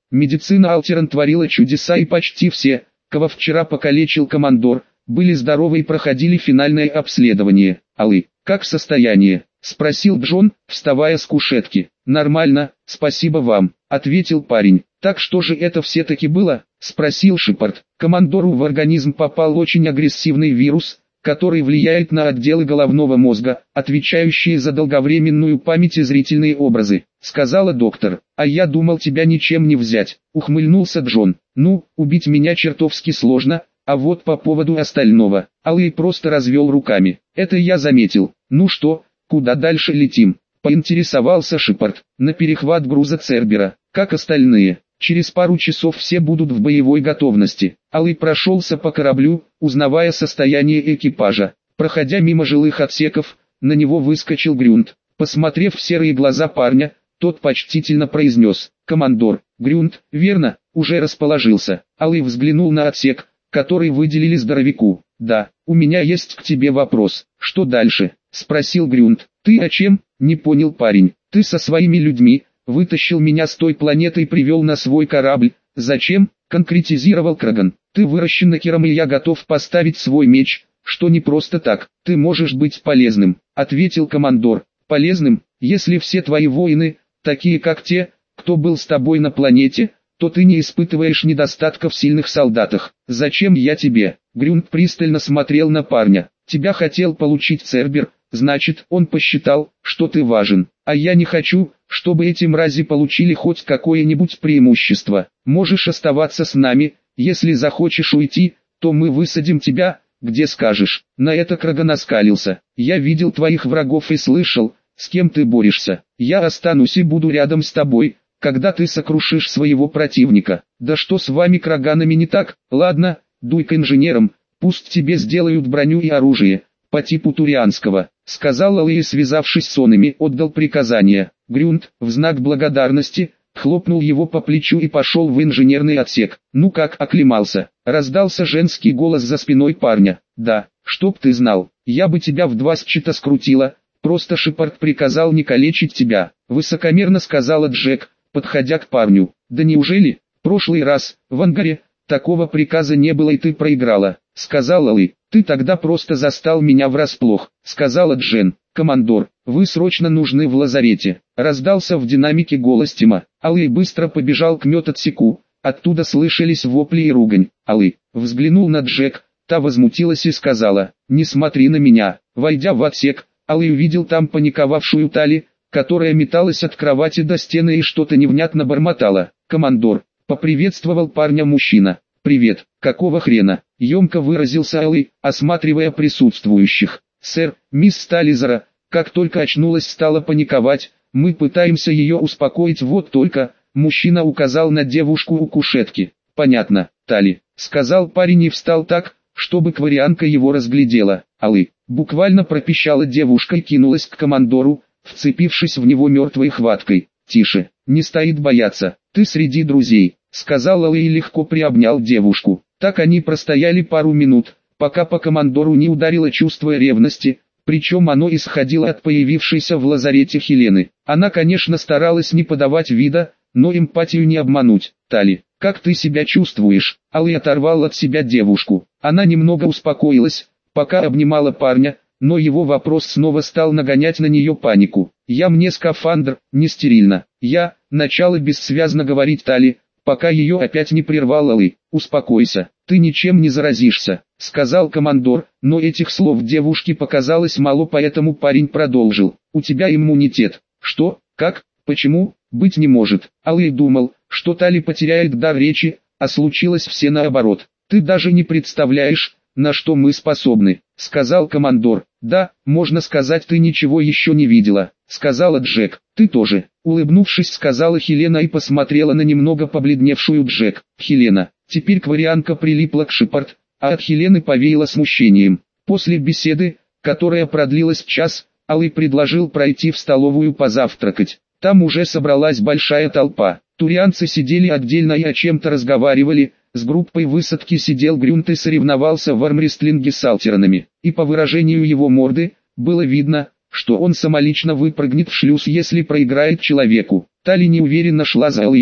A: Медицина Алтерн творила чудеса, и почти все, кого вчера покалечил командор, были здоровы и проходили финальное обследование. «Алый, как состояние?» — спросил Джон, вставая с кушетки. «Нормально, спасибо вам», — ответил парень. «Так что же это все-таки было?» — спросил Шепард. «Командору в организм попал очень агрессивный вирус, который влияет на отделы головного мозга, отвечающие за долговременную память и зрительные образы», — сказала доктор. «А я думал, тебя ничем не взять», — ухмыльнулся Джон. «Ну, убить меня чертовски сложно, а вот по поводу остального». Алый просто развел руками. «Это я заметил. Ну что, куда дальше летим?» — поинтересовался Шепард. «На перехват груза Цербера, как остальные. Через пару часов все будут в боевой готовности». Алый прошелся по кораблю, узнавая состояние экипажа. Проходя мимо жилых отсеков, на него выскочил Грюнд. Посмотрев в серые глаза парня, тот почтительно произнес: «Командор». Грюнд, верно, уже расположился. Алый взглянул на отсек, который выделили здоровяку. «Да, у меня есть к тебе вопрос». «Что дальше?» — спросил Грюнд. «Ты о чем?» — не понял парень. «Ты со своими людьми вытащил меня с той планеты и привел на свой корабль. Зачем?» — конкретизировал Краган. «Ты выращен Кером, и я готов поставить свой меч, что не просто так. Ты можешь быть полезным», — ответил командор. «Полезным, если все твои воины, такие как те, кто был с тобой на планете, то ты не испытываешь недостатка в сильных солдатах. Зачем я тебе?» Грюнд пристально смотрел на парня. «Тебя хотел получить Цербер, значит, он посчитал, что ты важен. А я не хочу, чтобы эти мрази получили хоть какое-нибудь преимущество. Можешь оставаться с нами, если захочешь уйти, то мы высадим тебя, где скажешь». На это Краган оскалился. «Я видел твоих врагов и слышал, с кем ты борешься. Я останусь и буду рядом с тобой, когда ты сокрушишь своего противника». «Да что с вами, краганами, не так? Ладно, дуй к инженерам, пусть тебе сделают броню и оружие, по типу турианского», — сказал Алый и, связавшись с онами, отдал приказание. Грюнд, в знак благодарности, хлопнул его по плечу и пошел в инженерный отсек. «Ну как, оклемался?» — раздался женский голос за спиной парня. «Да, чтоб ты знал, я бы тебя в два счета скрутила, просто Шепард приказал не калечить тебя», — высокомерно сказала Джек, подходя к парню. «Да неужели? Прошлый раз, в ангаре, такого приказа не было и ты проиграла», — сказал Алый. «Ты тогда просто застал меня врасплох», — сказала Джен. «Командор, вы срочно нужны в лазарете», — раздался в динамике голос Тима. Алый быстро побежал к медотсеку, оттуда слышались вопли и ругань. Алый взглянул на Джек, та возмутилась и сказала: «Не смотри на меня». Войдя в отсек, Алый увидел там паниковавшую Тали, которая металась от кровати до стены и что-то невнятно бормотала. «Командор», — поприветствовал парня мужчина. «Привет, какого хрена?» — емко выразился Алый, осматривая присутствующих. «Сэр, мисс Стализера, как только очнулась, стала паниковать, мы пытаемся ее успокоить, вот только...» Мужчина указал на девушку у кушетки. «Понятно, Тали», — сказал парень и встал так, чтобы кварианка его разглядела. «Алый», — буквально пропищала девушка и кинулась к командору, вцепившись в него мертвой хваткой. «Тише, не стоит бояться, ты среди друзей», — сказал Алый и легко приобнял девушку. Так они простояли пару минут, пока по командору не ударило чувство ревности, причем оно исходило от появившейся в лазарете Хелены. Она, конечно, старалась не подавать вида, но эмпатию не обмануть. «Тали, как ты себя чувствуешь?» Алый оторвал от себя девушку. Она немного успокоилась, пока обнимала парня, но его вопрос снова стал нагонять на нее панику. «Я мне скафандр, не стерильно». «Я», начало бессвязно говорить Тали, пока ее опять не прервал Алый. «Успокойся, ты ничем не заразишься», — сказал командор, но этих слов девушке показалось мало, поэтому парень продолжил. «У тебя иммунитет». «Что? Как? Почему? Быть не может». Алый думал, что Тали потеряет дар речи, а случилось все наоборот. «Ты даже не представляешь, на что мы способны», — сказал командор. «Да, можно сказать, ты ничего еще не видела», — сказала Джек. «Ты тоже», — улыбнувшись, сказала Хелена и посмотрела на немного побледневшую Джек. «Хелена». Теперь кварианка прилипла к Шепард, а от Хелены повеяло смущением. После беседы, которая продлилась час, Алый предложил пройти в столовую позавтракать. Там уже собралась большая толпа. Турианцы сидели отдельно и о чем-то разговаривали. С группой высадки сидел Грюнд и соревновался в армрестлинге с Алтернами. И по выражению его морды, было видно, что он самолично выпрыгнет в шлюз, если проиграет человеку. Тали неуверенно шла за Алием,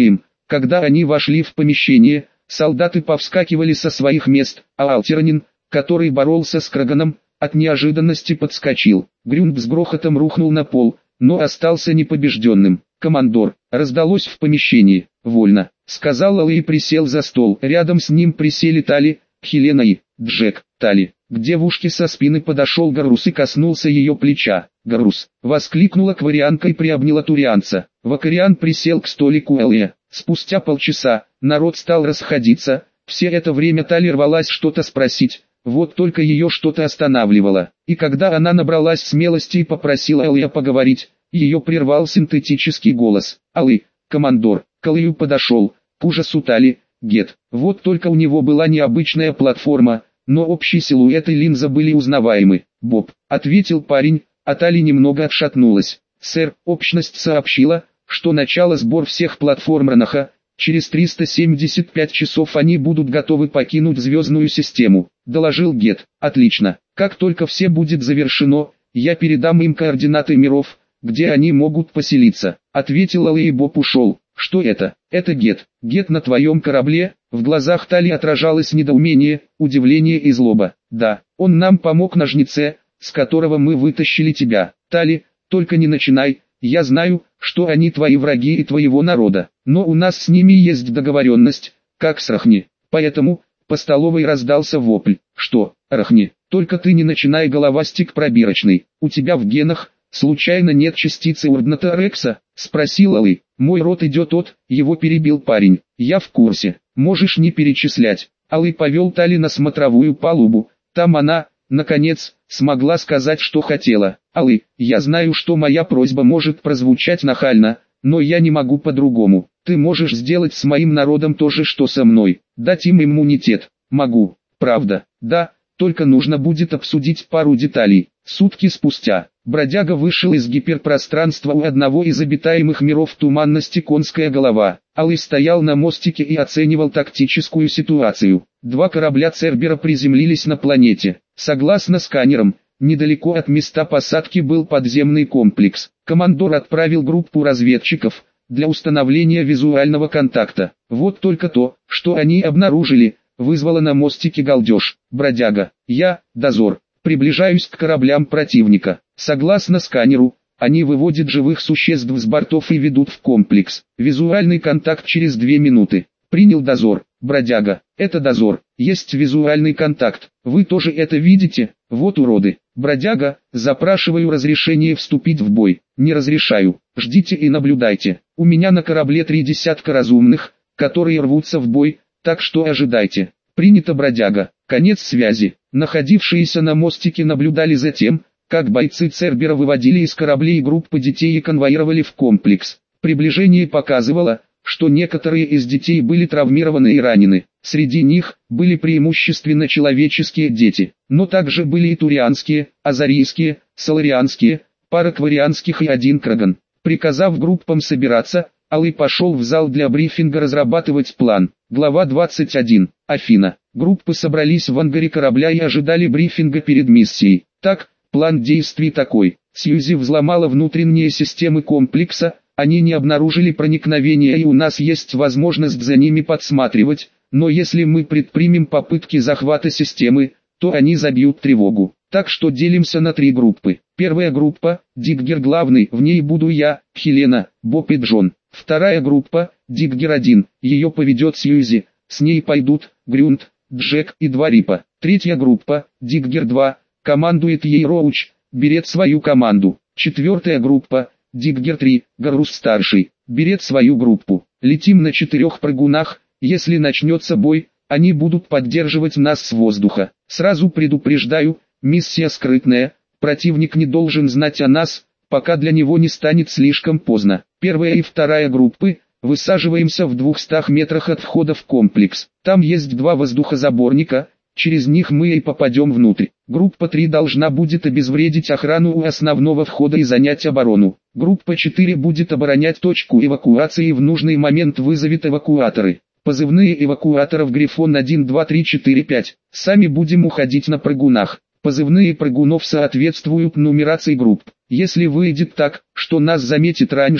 A: Когда они вошли в помещение, солдаты повскакивали со своих мест, а Алтернин, который боролся с Краганом, от неожиданности подскочил. Грюнд с грохотом рухнул на пол, но остался непобежденным. «Командор!» раздалось в помещении. «Вольно!» сказал Алый и присел за стол. Рядом с ним присели Тали, Хелена и Джек. Тали. К девушке со спины подошел Гарус и коснулся ее плеча. «Гарус!» воскликнула кварианка и приобняла турианца. Вакариан присел к столику Элья. Спустя полчаса, народ стал расходиться. Все это время Тали рвалась что-то спросить. Вот только ее что-то останавливало. И когда она набралась смелости и попросила Элья поговорить, ее прервал синтетический голос. «Алый, командор!» К Алью подошел, к ужасу Тали, Гет. Вот только у него была необычная платформа, но общий силуэт и линза были узнаваемы. «Боб», — ответил парень, а Тали немного отшатнулась. «Сэр, общность сообщила, что начало сбор всех платформ Ранаха. Через триста семьдесят пять часов они будут готовы покинуть звездную систему», — доложил Гет. «Отлично. Как только все будет завершено, я передам им координаты миров, где они могут поселиться», — ответил Алый, и Боб ушел. «Что это?» «Это Гет. Гет на твоем корабле?» В глазах Тали отражалось недоумение, удивление и злоба. «Да, он нам помог на жнеце, с которого мы вытащили тебя. Тали, только не начинай, я знаю, что они твои враги и твоего народа, но у нас с ними есть договоренность, как с Рахни. Поэтому...» По столовой раздался вопль. «Что, Рахни? Только ты не начинай, головастик пробирочный. У тебя в генах, случайно, нет частицы Урдната Рекса?» Спросил Алый. «Мой род идет от...» Его перебил парень. «Я в курсе. Можешь не перечислять». Алый повел Тали на смотровую палубу. Там она, наконец, смогла сказать, что хотела. «Алый, я знаю, что моя просьба может прозвучать нахально, но я не могу по-другому. Ты можешь сделать с моим народом то же, что со мной. Дать им иммунитет». «Могу. Правда. Да, только нужно будет обсудить пару деталей». Сутки спустя, бродяга вышел из гиперпространства у одного из обитаемых миров туманности «Конская голова». Алый стоял на мостике и оценивал тактическую ситуацию. Два корабля Цербера приземлились на планете. Согласно сканерам, недалеко от места посадки был подземный комплекс. Командор отправил группу разведчиков для установления визуального контакта. Вот только то, что они обнаружили, вызвало на мостике галдеж. «Бродяга, я, дозор, приближаюсь к кораблям противника. Согласно сканеру, они выводят живых существ с бортов и ведут в комплекс. Визуальный контакт через две минуты. Принял, дозор. Бродяга, это дозор. Есть визуальный контакт. Вы тоже это видите? Вот уроды. Бродяга, запрашиваю разрешение вступить в бой. Не разрешаю. Ждите и наблюдайте. У меня на корабле три десятка разумных, которые рвутся в бой, так что ожидайте». Принято, бродяга. Конец связи. Находившиеся на мостике наблюдали за тем, как бойцы Цербера выводили из кораблей группы детей и конвоировали в комплекс. Приближение показывало, что некоторые из детей были травмированы и ранены. Среди них были преимущественно человеческие дети, но также были и турианские, азарийские, соларианские, пара кварианских и один краган. Приказав группам собираться, Алый пошел в зал для брифинга разрабатывать план. Глава двадцать один. Афина. Группы собрались в ангаре корабля и ожидали брифинга перед миссией. Так, план действий такой. Сьюзи взломала внутренние системы комплекса, они не обнаружили проникновения и у нас есть возможность за ними подсматривать, но если мы предпримем попытки захвата системы, то они забьют тревогу. Так что делимся на три группы. Первая группа, Диггер главный, в ней буду я, Хелена, Боб и Джон. Вторая группа, Диггер один, ее поведет Сьюзи, с ней пойдут Грюнд, Джек и два Рипа. Третья группа, Диггер два, командует ей Роуч, берет свою команду. Четвертая группа, Диггер три, Гарус старший, берет свою группу. Летим на четырех прыгунах, если начнется бой, они будут поддерживать нас с воздуха. Сразу предупреждаю, миссия скрытная, противник не должен знать о нас, пока для него не станет слишком поздно. Первая и вторая группы, высаживаемся в двухстах метрах от входа в комплекс. Там есть два воздухозаборника, через них мы и попадем внутрь. Группа три должна будет обезвредить охрану у основного входа и занять оборону. Группа четыре будет оборонять точку эвакуации и в нужный момент вызовет эвакуаторы. Позывные эвакуаторов Грифон один, два, три, четыре, пять. Сами будем уходить на прыгунах. Позывные прыгунов соответствуют нумерации групп. Если выйдет так, что нас заметит раньше,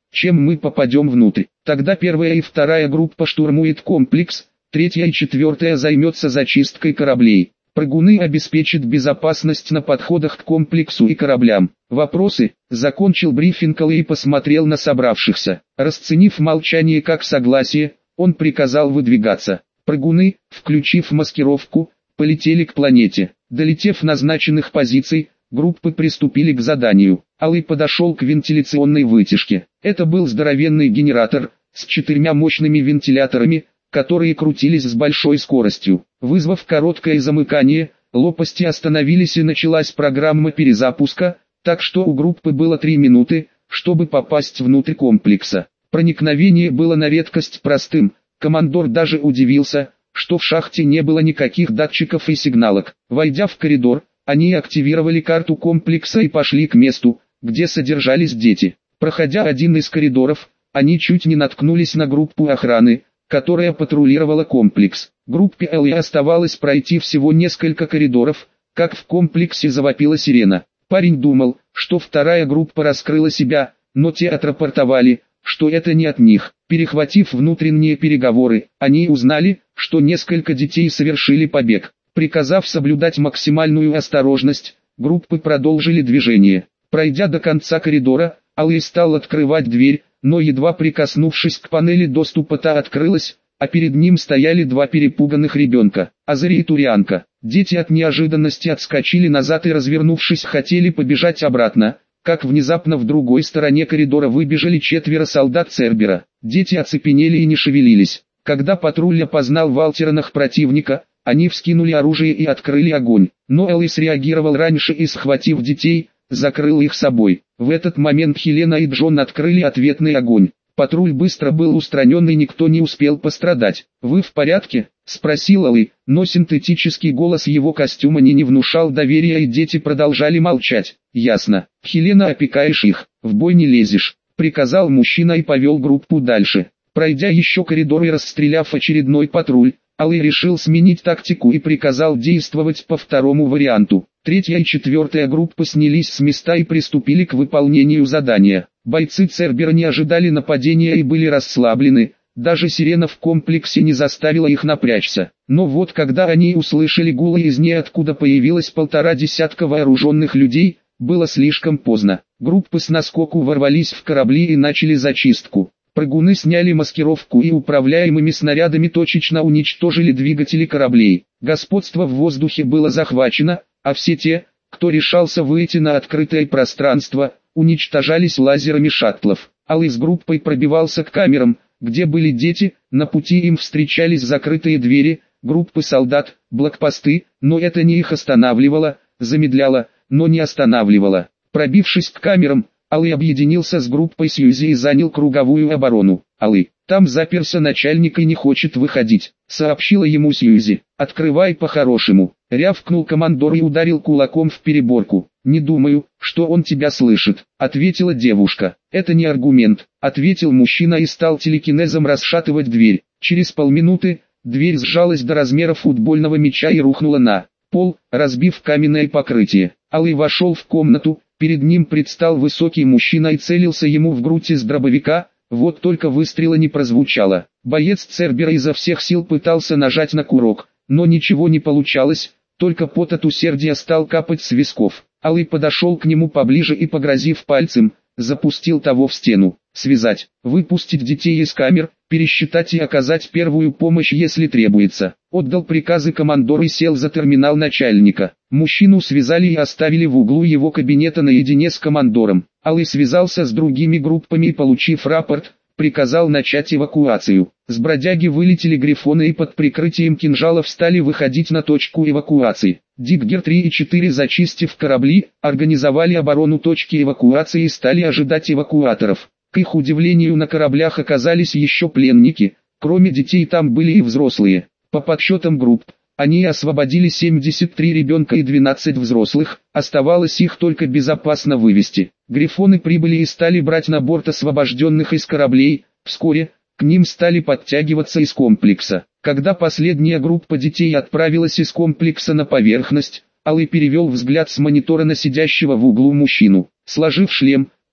A: чем мы попадем внутрь. Тогда первая и вторая группа штурмует комплекс, третья и четвертая займется зачисткой кораблей. Прыгуны обеспечат безопасность на подходах к комплексу и кораблям. Вопросы? Закончил брифинг Алый и посмотрел на собравшихся. Расценив молчание как согласие, он приказал выдвигаться. Прыгуны, включив маскировку, полетели к планете. Долетев назначенных позиций, группы приступили к заданию. Алый подошел к вентиляционной вытяжке. Это был здоровенный генератор, с четырьмя мощными вентиляторами, которые крутились с большой скоростью. Вызвав короткое замыкание, лопасти остановились и началась программа перезапуска, так что у группы было три минуты, чтобы попасть внутрь комплекса. Проникновение было на редкость простым, командор даже удивился, что в шахте не было никаких датчиков и сигналок. Войдя в коридор, они активировали карту комплекса и пошли к месту, где содержались дети. Проходя один из коридоров, они чуть не наткнулись на группу охраны, которая патрулировала комплекс. Группе Элли оставалось пройти всего несколько коридоров, как в комплексе завопила сирена. Парень думал, что вторая группа раскрыла себя, но те отрапортовали, что это не от них. Перехватив внутренние переговоры, они узнали, что несколько детей совершили побег. Приказав соблюдать максимальную осторожность, группы продолжили движение. Пройдя до конца коридора, Алый стал открывать дверь, но едва прикоснувшись к панели доступа, та открылась, а перед ним стояли два перепуганных ребенка, Азари и Турианка. Дети от неожиданности отскочили назад и, развернувшись, хотели побежать обратно, как внезапно в другой стороне коридора выбежали четверо солдат Цербера. Дети оцепенели и не шевелились. Когда патруль опознал в альтернах противника, они вскинули оружие и открыли огонь. Но Элли среагировал раньше и, схватив детей, закрыл их собой. В этот момент Хелена и Джон открыли ответный огонь. Патруль быстро был устранен и никто не успел пострадать. «Вы в порядке?» – спросил Алый, но синтетический голос его костюма не, не внушал доверия, и дети продолжали молчать. «Ясно. Хелена, опекаешь их, в бой не лезешь», – приказал мужчина и повел группу дальше. Пройдя еще коридор и расстреляв очередной патруль, Алый решил сменить тактику и приказал действовать по второму варианту. Третья и четвертая группы снялись с места и приступили к выполнению задания. Бойцы Цербера не ожидали нападения и были расслаблены, даже сирена в комплексе не заставила их напрячься. Но вот когда они услышали гул и из ниоткуда появилось полтора десятка вооруженных людей, было слишком поздно. Группы с наскоку ворвались в корабли и начали зачистку. Прыгуны сняли маскировку и управляемыми снарядами точечно уничтожили двигатели кораблей. Господство в воздухе было захвачено, а все те, кто решался выйти на открытое пространство, уничтожались лазерами шаттлов. Алый с группой пробивался к камерам, где были дети, на пути им встречались закрытые двери, группы солдат, блокпосты, но это не их останавливало, замедляло, но не останавливало. Пробившись к камерам, Алый объединился с группой Сьюзи и занял круговую оборону. «Алый, там заперся начальник и не хочет выходить», — сообщила ему Сьюзи. «Открывай по-хорошему», — рявкнул командор и ударил кулаком в переборку. «Не думаю, что он тебя слышит», — ответила девушка. «Это не аргумент», — ответил мужчина и стал телекинезом расшатывать дверь. Через полминуты дверь сжалась до размера футбольного мяча и рухнула на пол, разбив каменное покрытие. Алый вошел в комнату. Перед ним предстал высокий мужчина и целился ему в грудь из дробовика, вот только выстрела не прозвучало. Боец Цербера изо всех сил пытался нажать на курок, но ничего не получалось, только пот от усердия стал капать с висков. Алый подошел к нему поближе и, погрозив пальцем, запустил того в стену. Связать, выпустить детей из камер, пересчитать и оказать первую помощь, если требуется. Отдал приказы командор и сел за терминал начальника. Мужчину связали и оставили в углу его кабинета наедине с командором. Алый связался с другими группами и, получив рапорт, приказал начать эвакуацию. С бродяги вылетели грифоны и под прикрытием кинжалов стали выходить на точку эвакуации. Диггер три и четыре, зачистив корабли, организовали оборону точки эвакуации и стали ожидать эвакуаторов. К их удивлению, на кораблях оказались еще пленники, кроме детей там были и взрослые. По подсчетам групп, они освободили семьдесят три ребенка и двенадцать взрослых, оставалось их только безопасно вывести. Грифоны прибыли и стали брать на борт освобожденных из кораблей. Вскоре к ним стали подтягиваться из комплекса. Когда последняя группа детей отправилась из комплекса на поверхность, Алый перевел взгляд с монитора на сидящего в углу мужчину. Сложив шлем,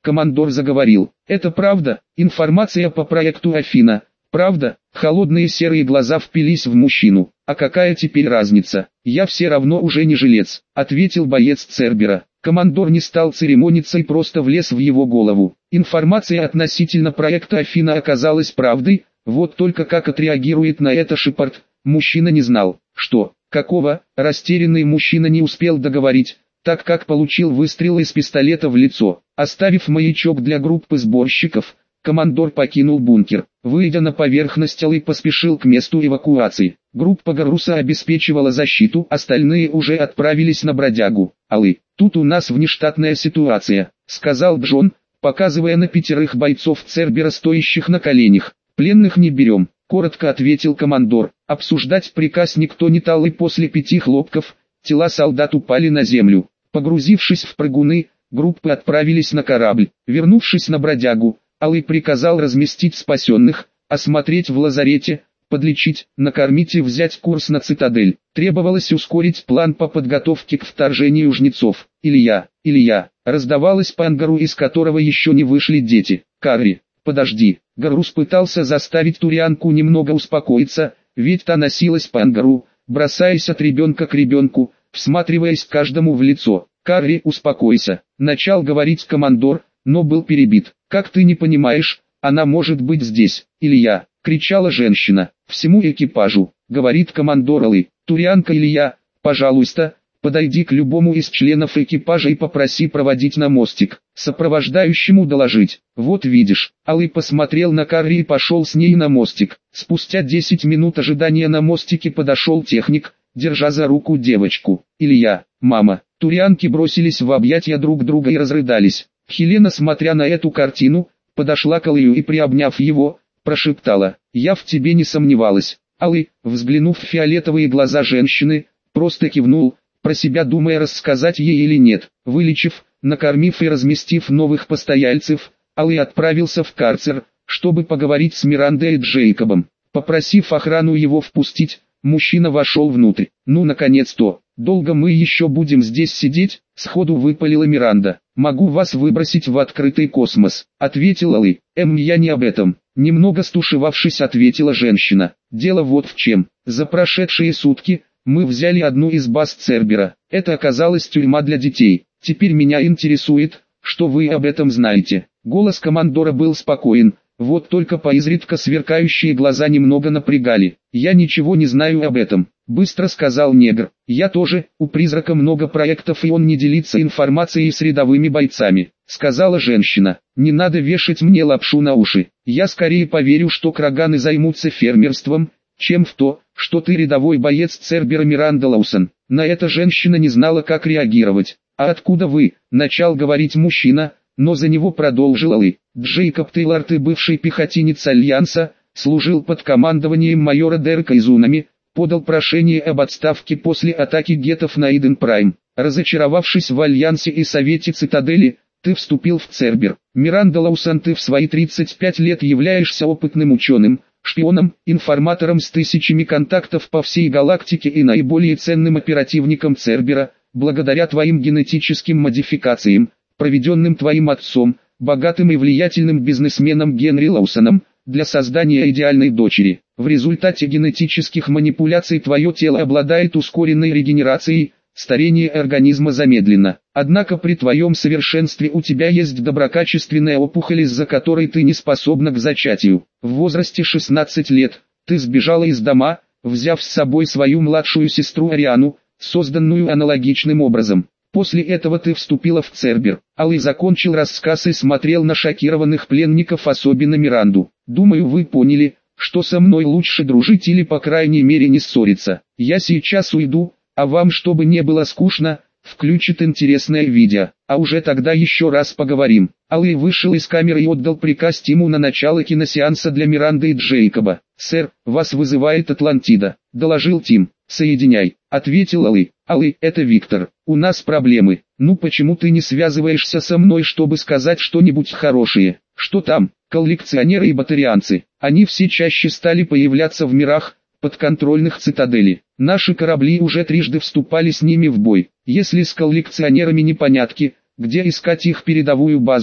A: командор заговорил. Это правда, информация по проекту Афина. Правда? Холодные серые глаза впились в мужчину. А какая теперь разница? Я все равно уже не жилец, ответил боец Цербера. Командор не стал церемониться и просто влез в его голову. Информация относительно проекта Афина оказалась правдой, вот только как отреагирует на это Шепард, мужчина не знал. Что? Какого? Растерянный мужчина не успел договорить, так как получил выстрел из пистолета в лицо. Оставив маячок для группы сборщиков, командор покинул бункер. Выйдя на поверхность, Алый поспешил к месту эвакуации. Группа Гаруса обеспечивала защиту, остальные уже отправились на бродягу. Алый, тут у нас внештатная ситуация, сказал Джон, показывая на пятерых бойцов Цербера, стоящих на коленях. Пленных не берем, коротко ответил командор. Обсуждать приказ никто не стал, и после пяти хлопков тела солдат упали на землю. Погрузившись в прыгуны, группы отправились на корабль. Вернувшись на бродягу, Алый приказал разместить спасенных, осмотреть в лазарете, подлечить, накормить и взять курс на цитадель. Требовалось ускорить план по подготовке к вторжению жнецов. Илья, Илья, раздавалось по ангару, из которого еще не вышли дети. Карри, подожди. Гарус пытался заставить Турианку немного успокоиться, ведь та носилась по ангару, бросаясь от ребенка к ребенку, всматриваясь каждому в лицо. Карри, успокойся, начал говорить командор, но был перебит. Как ты не понимаешь, она может быть здесь. Илья, кричала женщина, всему экипажу, говорит командор Алый. Турианка, Илья, пожалуйста, подойди к любому из членов экипажа и попроси проводить на мостик, сопровождающему доложить. Вот видишь. Алый посмотрел на Карри и пошел с ней на мостик. Спустя десять минут ожидания на мостике подошел техник, держа за руку девочку. Илья, мама. Турианки бросились в объятия друг друга и разрыдались. Хелена, смотря на эту картину, подошла к Алыю и, приобняв его, прошептала: «Я в тебе не сомневалась». Алый, взглянув в фиолетовые глаза женщины, просто кивнул, про себя думая, рассказать ей или нет. Вылечив, накормив и разместив новых постояльцев, Алый отправился в карцер, чтобы поговорить с Мирандой и Джейкобом. Попросив охрану его впустить, мужчина вошел внутрь. «Ну, наконец-то! Долго мы еще будем здесь сидеть?» — сходу выпалила Миранда. «Могу вас выбросить в открытый космос», — ответил Алый. «Эм, я не об этом», — немного стушевавшись, ответила женщина. «Дело вот в чем. За прошедшие сутки мы взяли одну из баз Цербера. Это оказалась тюрьма для детей. Теперь меня интересует, что вы об этом знаете». Голос командора был спокоен, вот только поизредка сверкающие глаза немного напрягали. «Я ничего не знаю об этом», — быстро сказал негр. «Я тоже, у призрака много проектов, и он не делится информацией с рядовыми бойцами», — сказала женщина. «Не надо вешать мне лапшу на уши. Я скорее поверю, что краганы займутся фермерством, чем в то, что ты рядовой боец Цербера Миранда Лоусон». На это женщина не знала, как реагировать. «А откуда вы?» — начал говорить мужчина, но за него продолжил Алый. «Джейкоб Тейлор, ты бывший пехотинец Альянса, служил под командованием майора Дерека Изунами, подал прошение об отставке после атаки геттов на Иден Прайм. Разочаровавшись в Альянсе и Совете Цитадели, ты вступил в Цербер. Миранда Лоусон, ты в свои тридцать пять лет являешься опытным ученым, шпионом, информатором с тысячами контактов по всей галактике и наиболее ценным оперативником Цербера, благодаря твоим генетическим модификациям, проведенным твоим отцом, богатым и влиятельным бизнесменом Генри Лоусоном, для создания идеальной дочери. В результате генетических манипуляций твое тело обладает ускоренной регенерацией, старение организма замедлено. Однако при твоем совершенстве у тебя есть доброкачественная опухоль, из-за которой ты не способна к зачатию. В возрасте шестнадцати лет, ты сбежала из дома, взяв с собой свою младшую сестру Ариану, созданную аналогичным образом. После этого ты вступила в Цербер». Алый закончил рассказ и смотрел на шокированных пленников, особенно Миранду. «Думаю, вы поняли, что со мной лучше дружить или по крайней мере не ссориться. Я сейчас уйду, а вам, чтобы не было скучно, включит интересное видео, а уже тогда еще раз поговорим». Алый вышел из камеры и отдал приказ Тиму на начало киносеанса для Миранды и Джейкоба. «Сэр, вас вызывает Атлантида», — доложил Тим. «Соединяй», — ответил Алый. «Алый, это Виктор, у нас проблемы. Ну почему ты не связываешься со мной, чтобы сказать что-нибудь хорошее? Что там?» Коллекционеры и батарианцы, они все чаще стали появляться в мирах, подконтрольных цитадели. Наши корабли уже трижды вступали с ними в бой. Если с коллекционерами непонятки, где искать их передовую базу,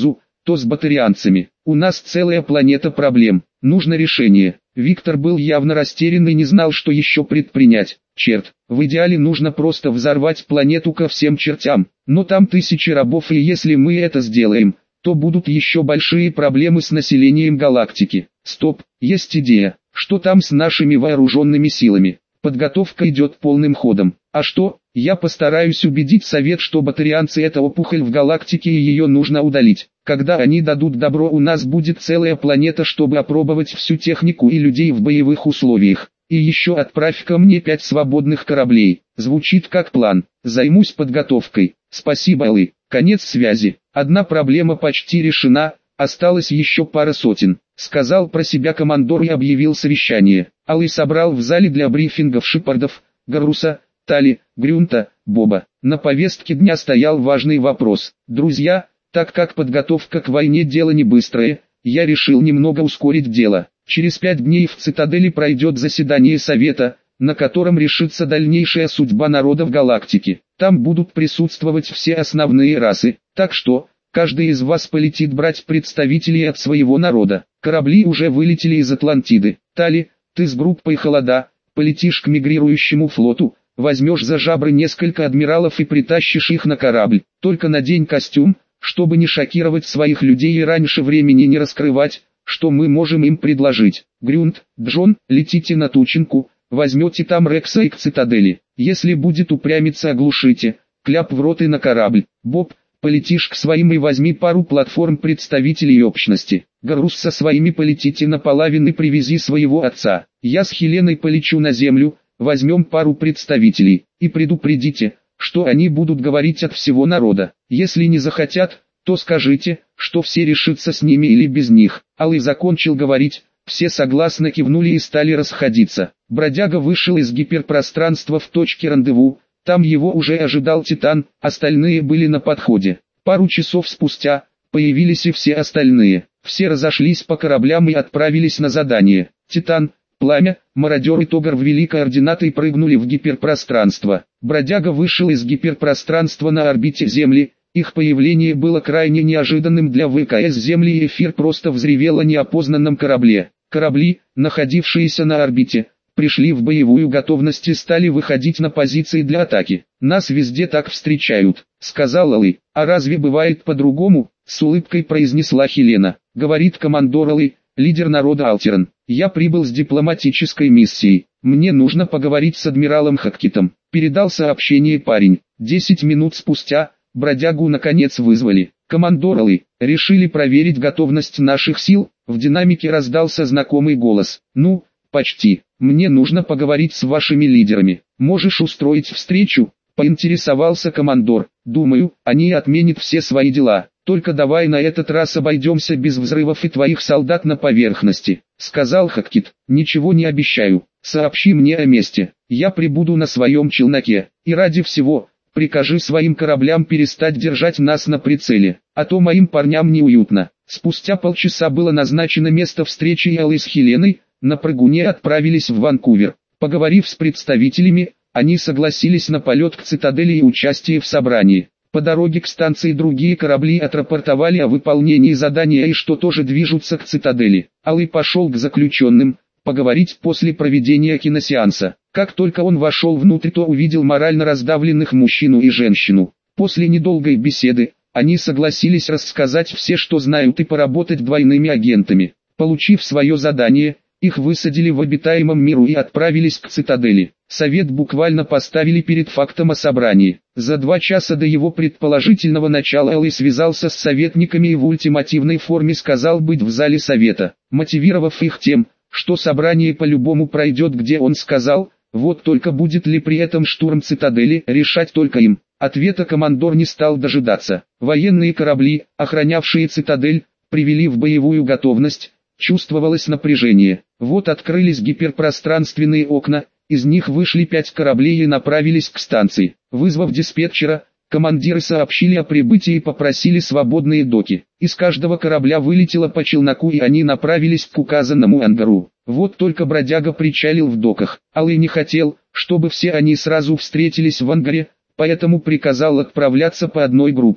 A: то с батарианцами. У нас целая планета проблем, нужно решение. Виктор был явно растерян и не знал, что еще предпринять. Черт, в идеале нужно просто взорвать планету ко всем чертям, но там тысячи рабов, и если мы это сделаем, то будут еще большие проблемы с населением галактики. Стоп, есть идея. Что там с нашими вооруженными силами? Подготовка идет полным ходом. А что? Я постараюсь убедить Совет, что батарианцы — это опухоль в галактике и ее нужно удалить. Когда они дадут добро, у нас будет целая планета, чтобы опробовать всю технику и людей в боевых условиях. И еще отправь ко мне пять свободных кораблей. Звучит как план. Займусь подготовкой. Спасибо, Алый. Конец связи. Одна проблема почти решена, осталось еще пара сотен. Сказал про себя командор и объявил совещание. Алый собрал в зале для брифингов Шепардов, Гаруса, Тали, Грюнта, Боба. На повестке дня стоял важный вопрос. Друзья, так как подготовка к войне дело не быстрое, я решил немного ускорить дело. Через пять дней в цитадели пройдет заседание Совета, на котором решится дальнейшая судьба народов галактики. Там будут присутствовать все основные расы, так что каждый из вас полетит брать представителей от своего народа. Корабли уже вылетели из Атлантиды. Тали, ты с группой Холода, полетишь к мигрирующему флоту, возьмешь за жабры несколько адмиралов и притащишь их на корабль. Только надень костюм, чтобы не шокировать своих людей и раньше времени не раскрывать, что мы можем им предложить. Грюнт, Джон, летите на Тучинку, возьмете там Рекса и к цитадели. Если будет упрямиться, оглушите. Кляп в рот и на корабль. Боб, полетишь к своим и возьми пару платформ представителей общности. Гарус, со своими полетите на Половин и привези своего отца. Я с Хеленой полечу на Землю, возьмем пару представителей. И предупредите, что они будут говорить от всего народа. Если не захотят, то скажите, что все решится с ними или без них. Алый закончил говорить, все согласно кивнули и стали расходиться. Бродяга вышел из гиперпространства в точке рандеву, там его уже ожидал Титан, остальные были на подходе. Пару часов спустя, появились и все остальные. Все разошлись по кораблям и отправились на задание. Титан, Пламя, Мародер и Тогар ввели координаты и прыгнули в гиперпространство. Бродяга вышел из гиперпространства на орбите Земли. Их появление было крайне неожиданным для ВКС Земли, и эфир просто взревел о неопознанном корабле. Корабли, находившиеся на орбите, пришли в боевую готовность и стали выходить на позиции для атаки. «Нас везде так встречают», — сказал Алый. «А разве бывает по-другому?» — с улыбкой произнесла Хелена. Говорит командор Алый, лидер народа Алтеран. «Я прибыл с дипломатической миссией. Мне нужно поговорить с адмиралом Хаккитом». Передал сообщение парень. Десять минут спустя бродягу наконец вызвали. «Командор Алый, решили проверить готовность наших сил?» В динамике раздался знакомый голос. «Ну, почти. Мне нужно поговорить с вашими лидерами. Можешь устроить встречу?» Поинтересовался командор. «Думаю, они отменят все свои дела. Только давай на этот раз обойдемся без взрывов и твоих солдат на поверхности», — сказал Хаккит. «Ничего не обещаю. Сообщи мне о месте. Я прибуду на своем челноке. И ради всего, прикажи своим кораблям перестать держать нас на прицеле, а то моим парням неуютно». Спустя полчаса было назначено место встречи, и Алый с Хеленой на прыгуне отправились в Ванкувер. Поговорив с представителями, они согласились на полет к цитадели и участие в собрании. По дороге к станции другие корабли отрапортовали о выполнении задания и что тоже движутся к цитадели. Алый пошел к заключенным, поговорить после проведения киносеанса. Как только он вошел внутрь, то увидел морально раздавленных мужчину и женщину. После недолгой беседы, они согласились рассказать все, что знают, и поработать двойными агентами. Получив свое задание, их высадили в обитаемом миру и отправились к цитадели. Совет буквально поставили перед фактом о собрании. За два часа до его предположительного начала Алый связался с советниками и в ультимативной форме сказал быть в зале совета, мотивировав их тем, что собрание по-любому пройдет, где он сказал. Вот только будет ли при этом штурм цитадели, решать только им. Ответа командор не стал дожидаться. Военные корабли, охранявшие цитадель, привели в боевую готовность. Чувствовалось напряжение. Вот открылись гиперпространственные окна, из них вышли пять кораблей и направились к станции. Вызвав диспетчера, командиры сообщили о прибытии и попросили свободные доки. Из каждого корабля вылетело по челноку, и они направились к указанному ангару. Вот только бродяга причалил в доках. Алый не хотел, чтобы все они сразу встретились в ангаре, поэтому приказал отправляться по одной группе.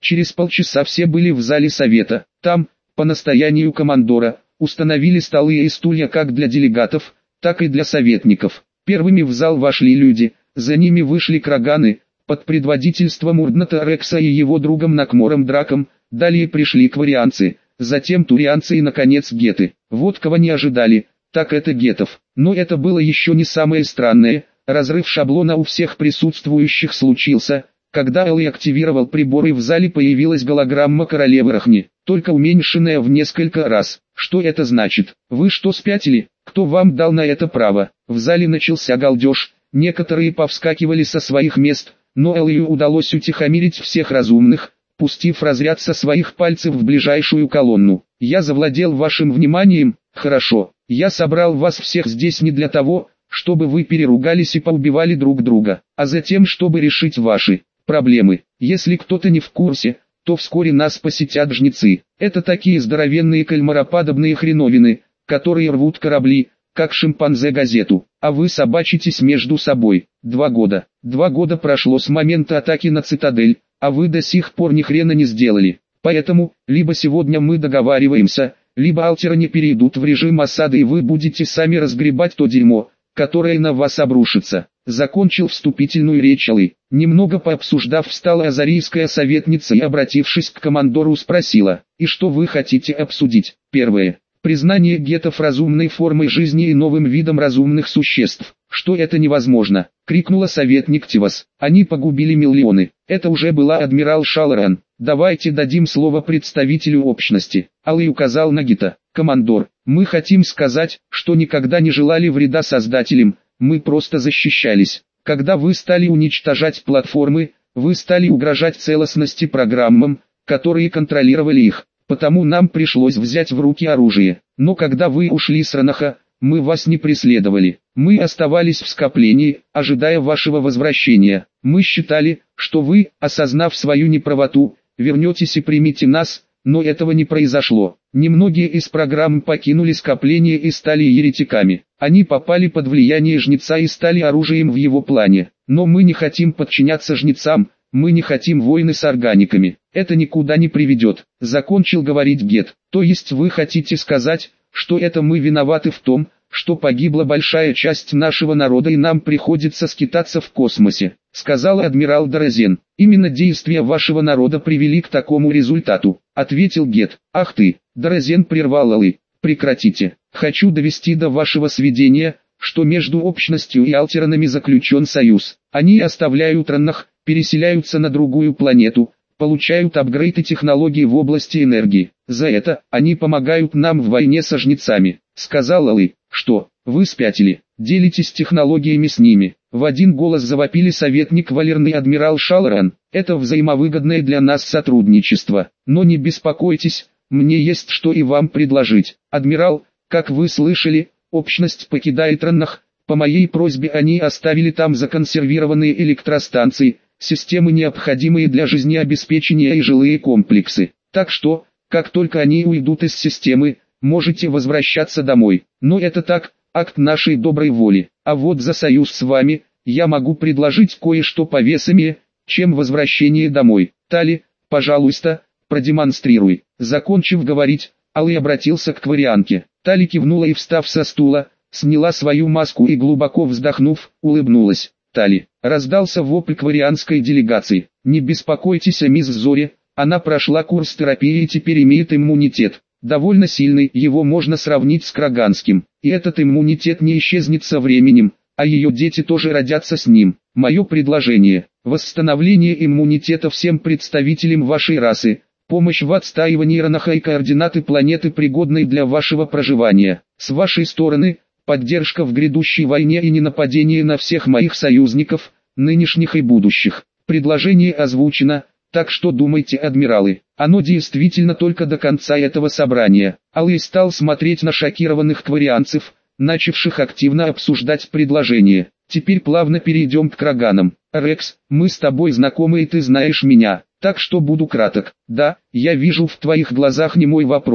A: Через полчаса все были в зале совета. Там, по настоянию командора, установили столы и стулья как для делегатов, так и для советников. Первыми в зал вошли люди, за ними вышли краганы, под предводительством Урдната Рекса и его другом Накмором Драком, далее пришли кварианцы, затем турианцы и наконец геты. Вот кого не ожидали, так это гетов. Но это было еще не самое странное, разрыв шаблона у всех присутствующих случился, когда Элли активировал прибор и в зале появилась голограмма королевы Рахни, только уменьшенная в несколько раз. Что это значит? Вы что, спятили? Кто вам дал на это право? В зале начался галдеж, некоторые повскакивали со своих мест, но Эллию удалось утихомирить всех разумных, пустив разряд со своих пальцев в ближайшую колонну. Я завладел вашим вниманием, хорошо, я собрал вас всех здесь не для того, чтобы вы переругались и поубивали друг друга, а затем, чтобы решить ваши проблемы. Если кто-то не в курсе, то вскоре нас посетят жнецы. Это такие здоровенные кальмароподобные хреновины, которые рвут корабли, как шимпанзе газету, а вы собачитесь между собой. Два года. Два года прошло с момента атаки на цитадель, а вы до сих пор ни хрена не сделали. Поэтому, либо сегодня мы договариваемся, либо алтеры перейдут в режим осады и вы будете сами разгребать то дерьмо, которое на вас обрушится. Закончил вступительную речь Элли. Немного пообсуждав, встала азарийская советница и, обратившись к командору, спросила: «И что вы хотите обсудить?» Первое. Признание гетов разумной формой жизни и новым видом разумных существ. «Что это невозможно?» — крикнула советник Тивас. «Они погубили миллионы». Это уже была адмирал Шаларан. «Давайте дадим слово представителю общности». Алый указал на гета. «Командор, мы хотим сказать, что никогда не желали вреда создателям, мы просто защищались. Когда вы стали уничтожать платформы, вы стали угрожать целостности программам, которые контролировали их. Потому нам пришлось взять в руки оружие. Но когда вы ушли с Ранаха, мы вас не преследовали. Мы оставались в скоплении, ожидая вашего возвращения. Мы считали, что вы, осознав свою неправоту, вернетесь и примите нас, но этого не произошло. Немногие из программ покинули скопление и стали еретиками. Они попали под влияние жнеца и стали оружием в его плане. Но мы не хотим подчиняться жнецам. Мы не хотим войны с органиками. Это никуда не приведет», — закончил говорить Гет. «То есть вы хотите сказать, что это мы виноваты в том, что погибла большая часть нашего народа и нам приходится скитаться в космосе», — сказал адмирал Дорозен. «Именно действия вашего народа привели к такому результату», — ответил Гет. «Ах ты!» — Дорозен прервал Алый. «Прекратите. Хочу довести до вашего сведения, что между общностью и алтеранами заключен союз. Они оставляют Раннах, переселяются на другую планету, получают апгрейд и технологии в области энергии. За это они помогают нам в войне со жнецами», — сказал Алый. «Что, вы спятили? Делитесь технологиями с ними?» В один голос завопили советник Валерный и адмирал Шаларан. «Это взаимовыгодное для нас сотрудничество. Но не беспокойтесь, мне есть что и вам предложить. Адмирал, как вы слышали, общность покидает Раннах. По моей просьбе они оставили там законсервированные электростанции, системы, необходимые для жизнеобеспечения, и жилые комплексы. Так что, как только они уйдут из системы, можете возвращаться домой. Но это так, акт нашей доброй воли. А вот за союз с вами, я могу предложить кое-что повесомее, чем возвращение домой. Тали, пожалуйста, продемонстрируй». Закончив говорить, Алый обратился к кварианке. Тали кивнула и, встав со стула, сняла свою маску и, глубоко вздохнув, улыбнулась. «Тали», — раздался вопль кварианской делегации. «Не беспокойтесь о мисс Зоре, она прошла курс терапии и теперь имеет иммунитет. Довольно сильный, его можно сравнить с краганским. И этот иммунитет не исчезнет со временем, а ее дети тоже родятся с ним. Мое предложение – восстановление иммунитета всем представителям вашей расы, помощь в отстаивании Ранаха и координаты планеты, пригодной для вашего проживания. С вашей стороны – поддержка в грядущей войне и ненападение на всех моих союзников, нынешних и будущих. Предложение озвучено, так что думайте, адмиралы, оно действительно только до конца этого собрания». Алый стал смотреть на шокированных кварианцев, начавших активно обсуждать предложение. «Теперь плавно перейдем к краганам. Рекс, мы с тобой знакомы и ты знаешь меня, так что буду краток. Да, я вижу в твоих глазах немой вопрос,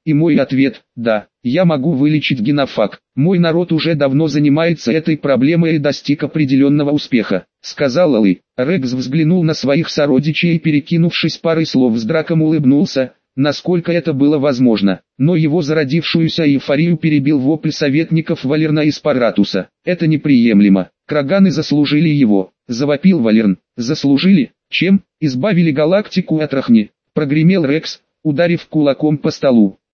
A: И мой ответ – да, я могу вылечить генофаг. Мой народ уже давно занимается этой проблемой и достиг определенного успеха, сказал Алый. Рекс взглянул на своих сородичей и, перекинувшись парой слов с Драком, улыбнулся, насколько это было возможно. Но его зародившуюся эйфорию перебил вопль советников Валерна из Паратуса. Это неприемлемо. Краганы заслужили его, завопил Валерн. Заслужили? Чем? Избавили галактику от Рахни, прогремел Рекс, ударив кулаком по столу.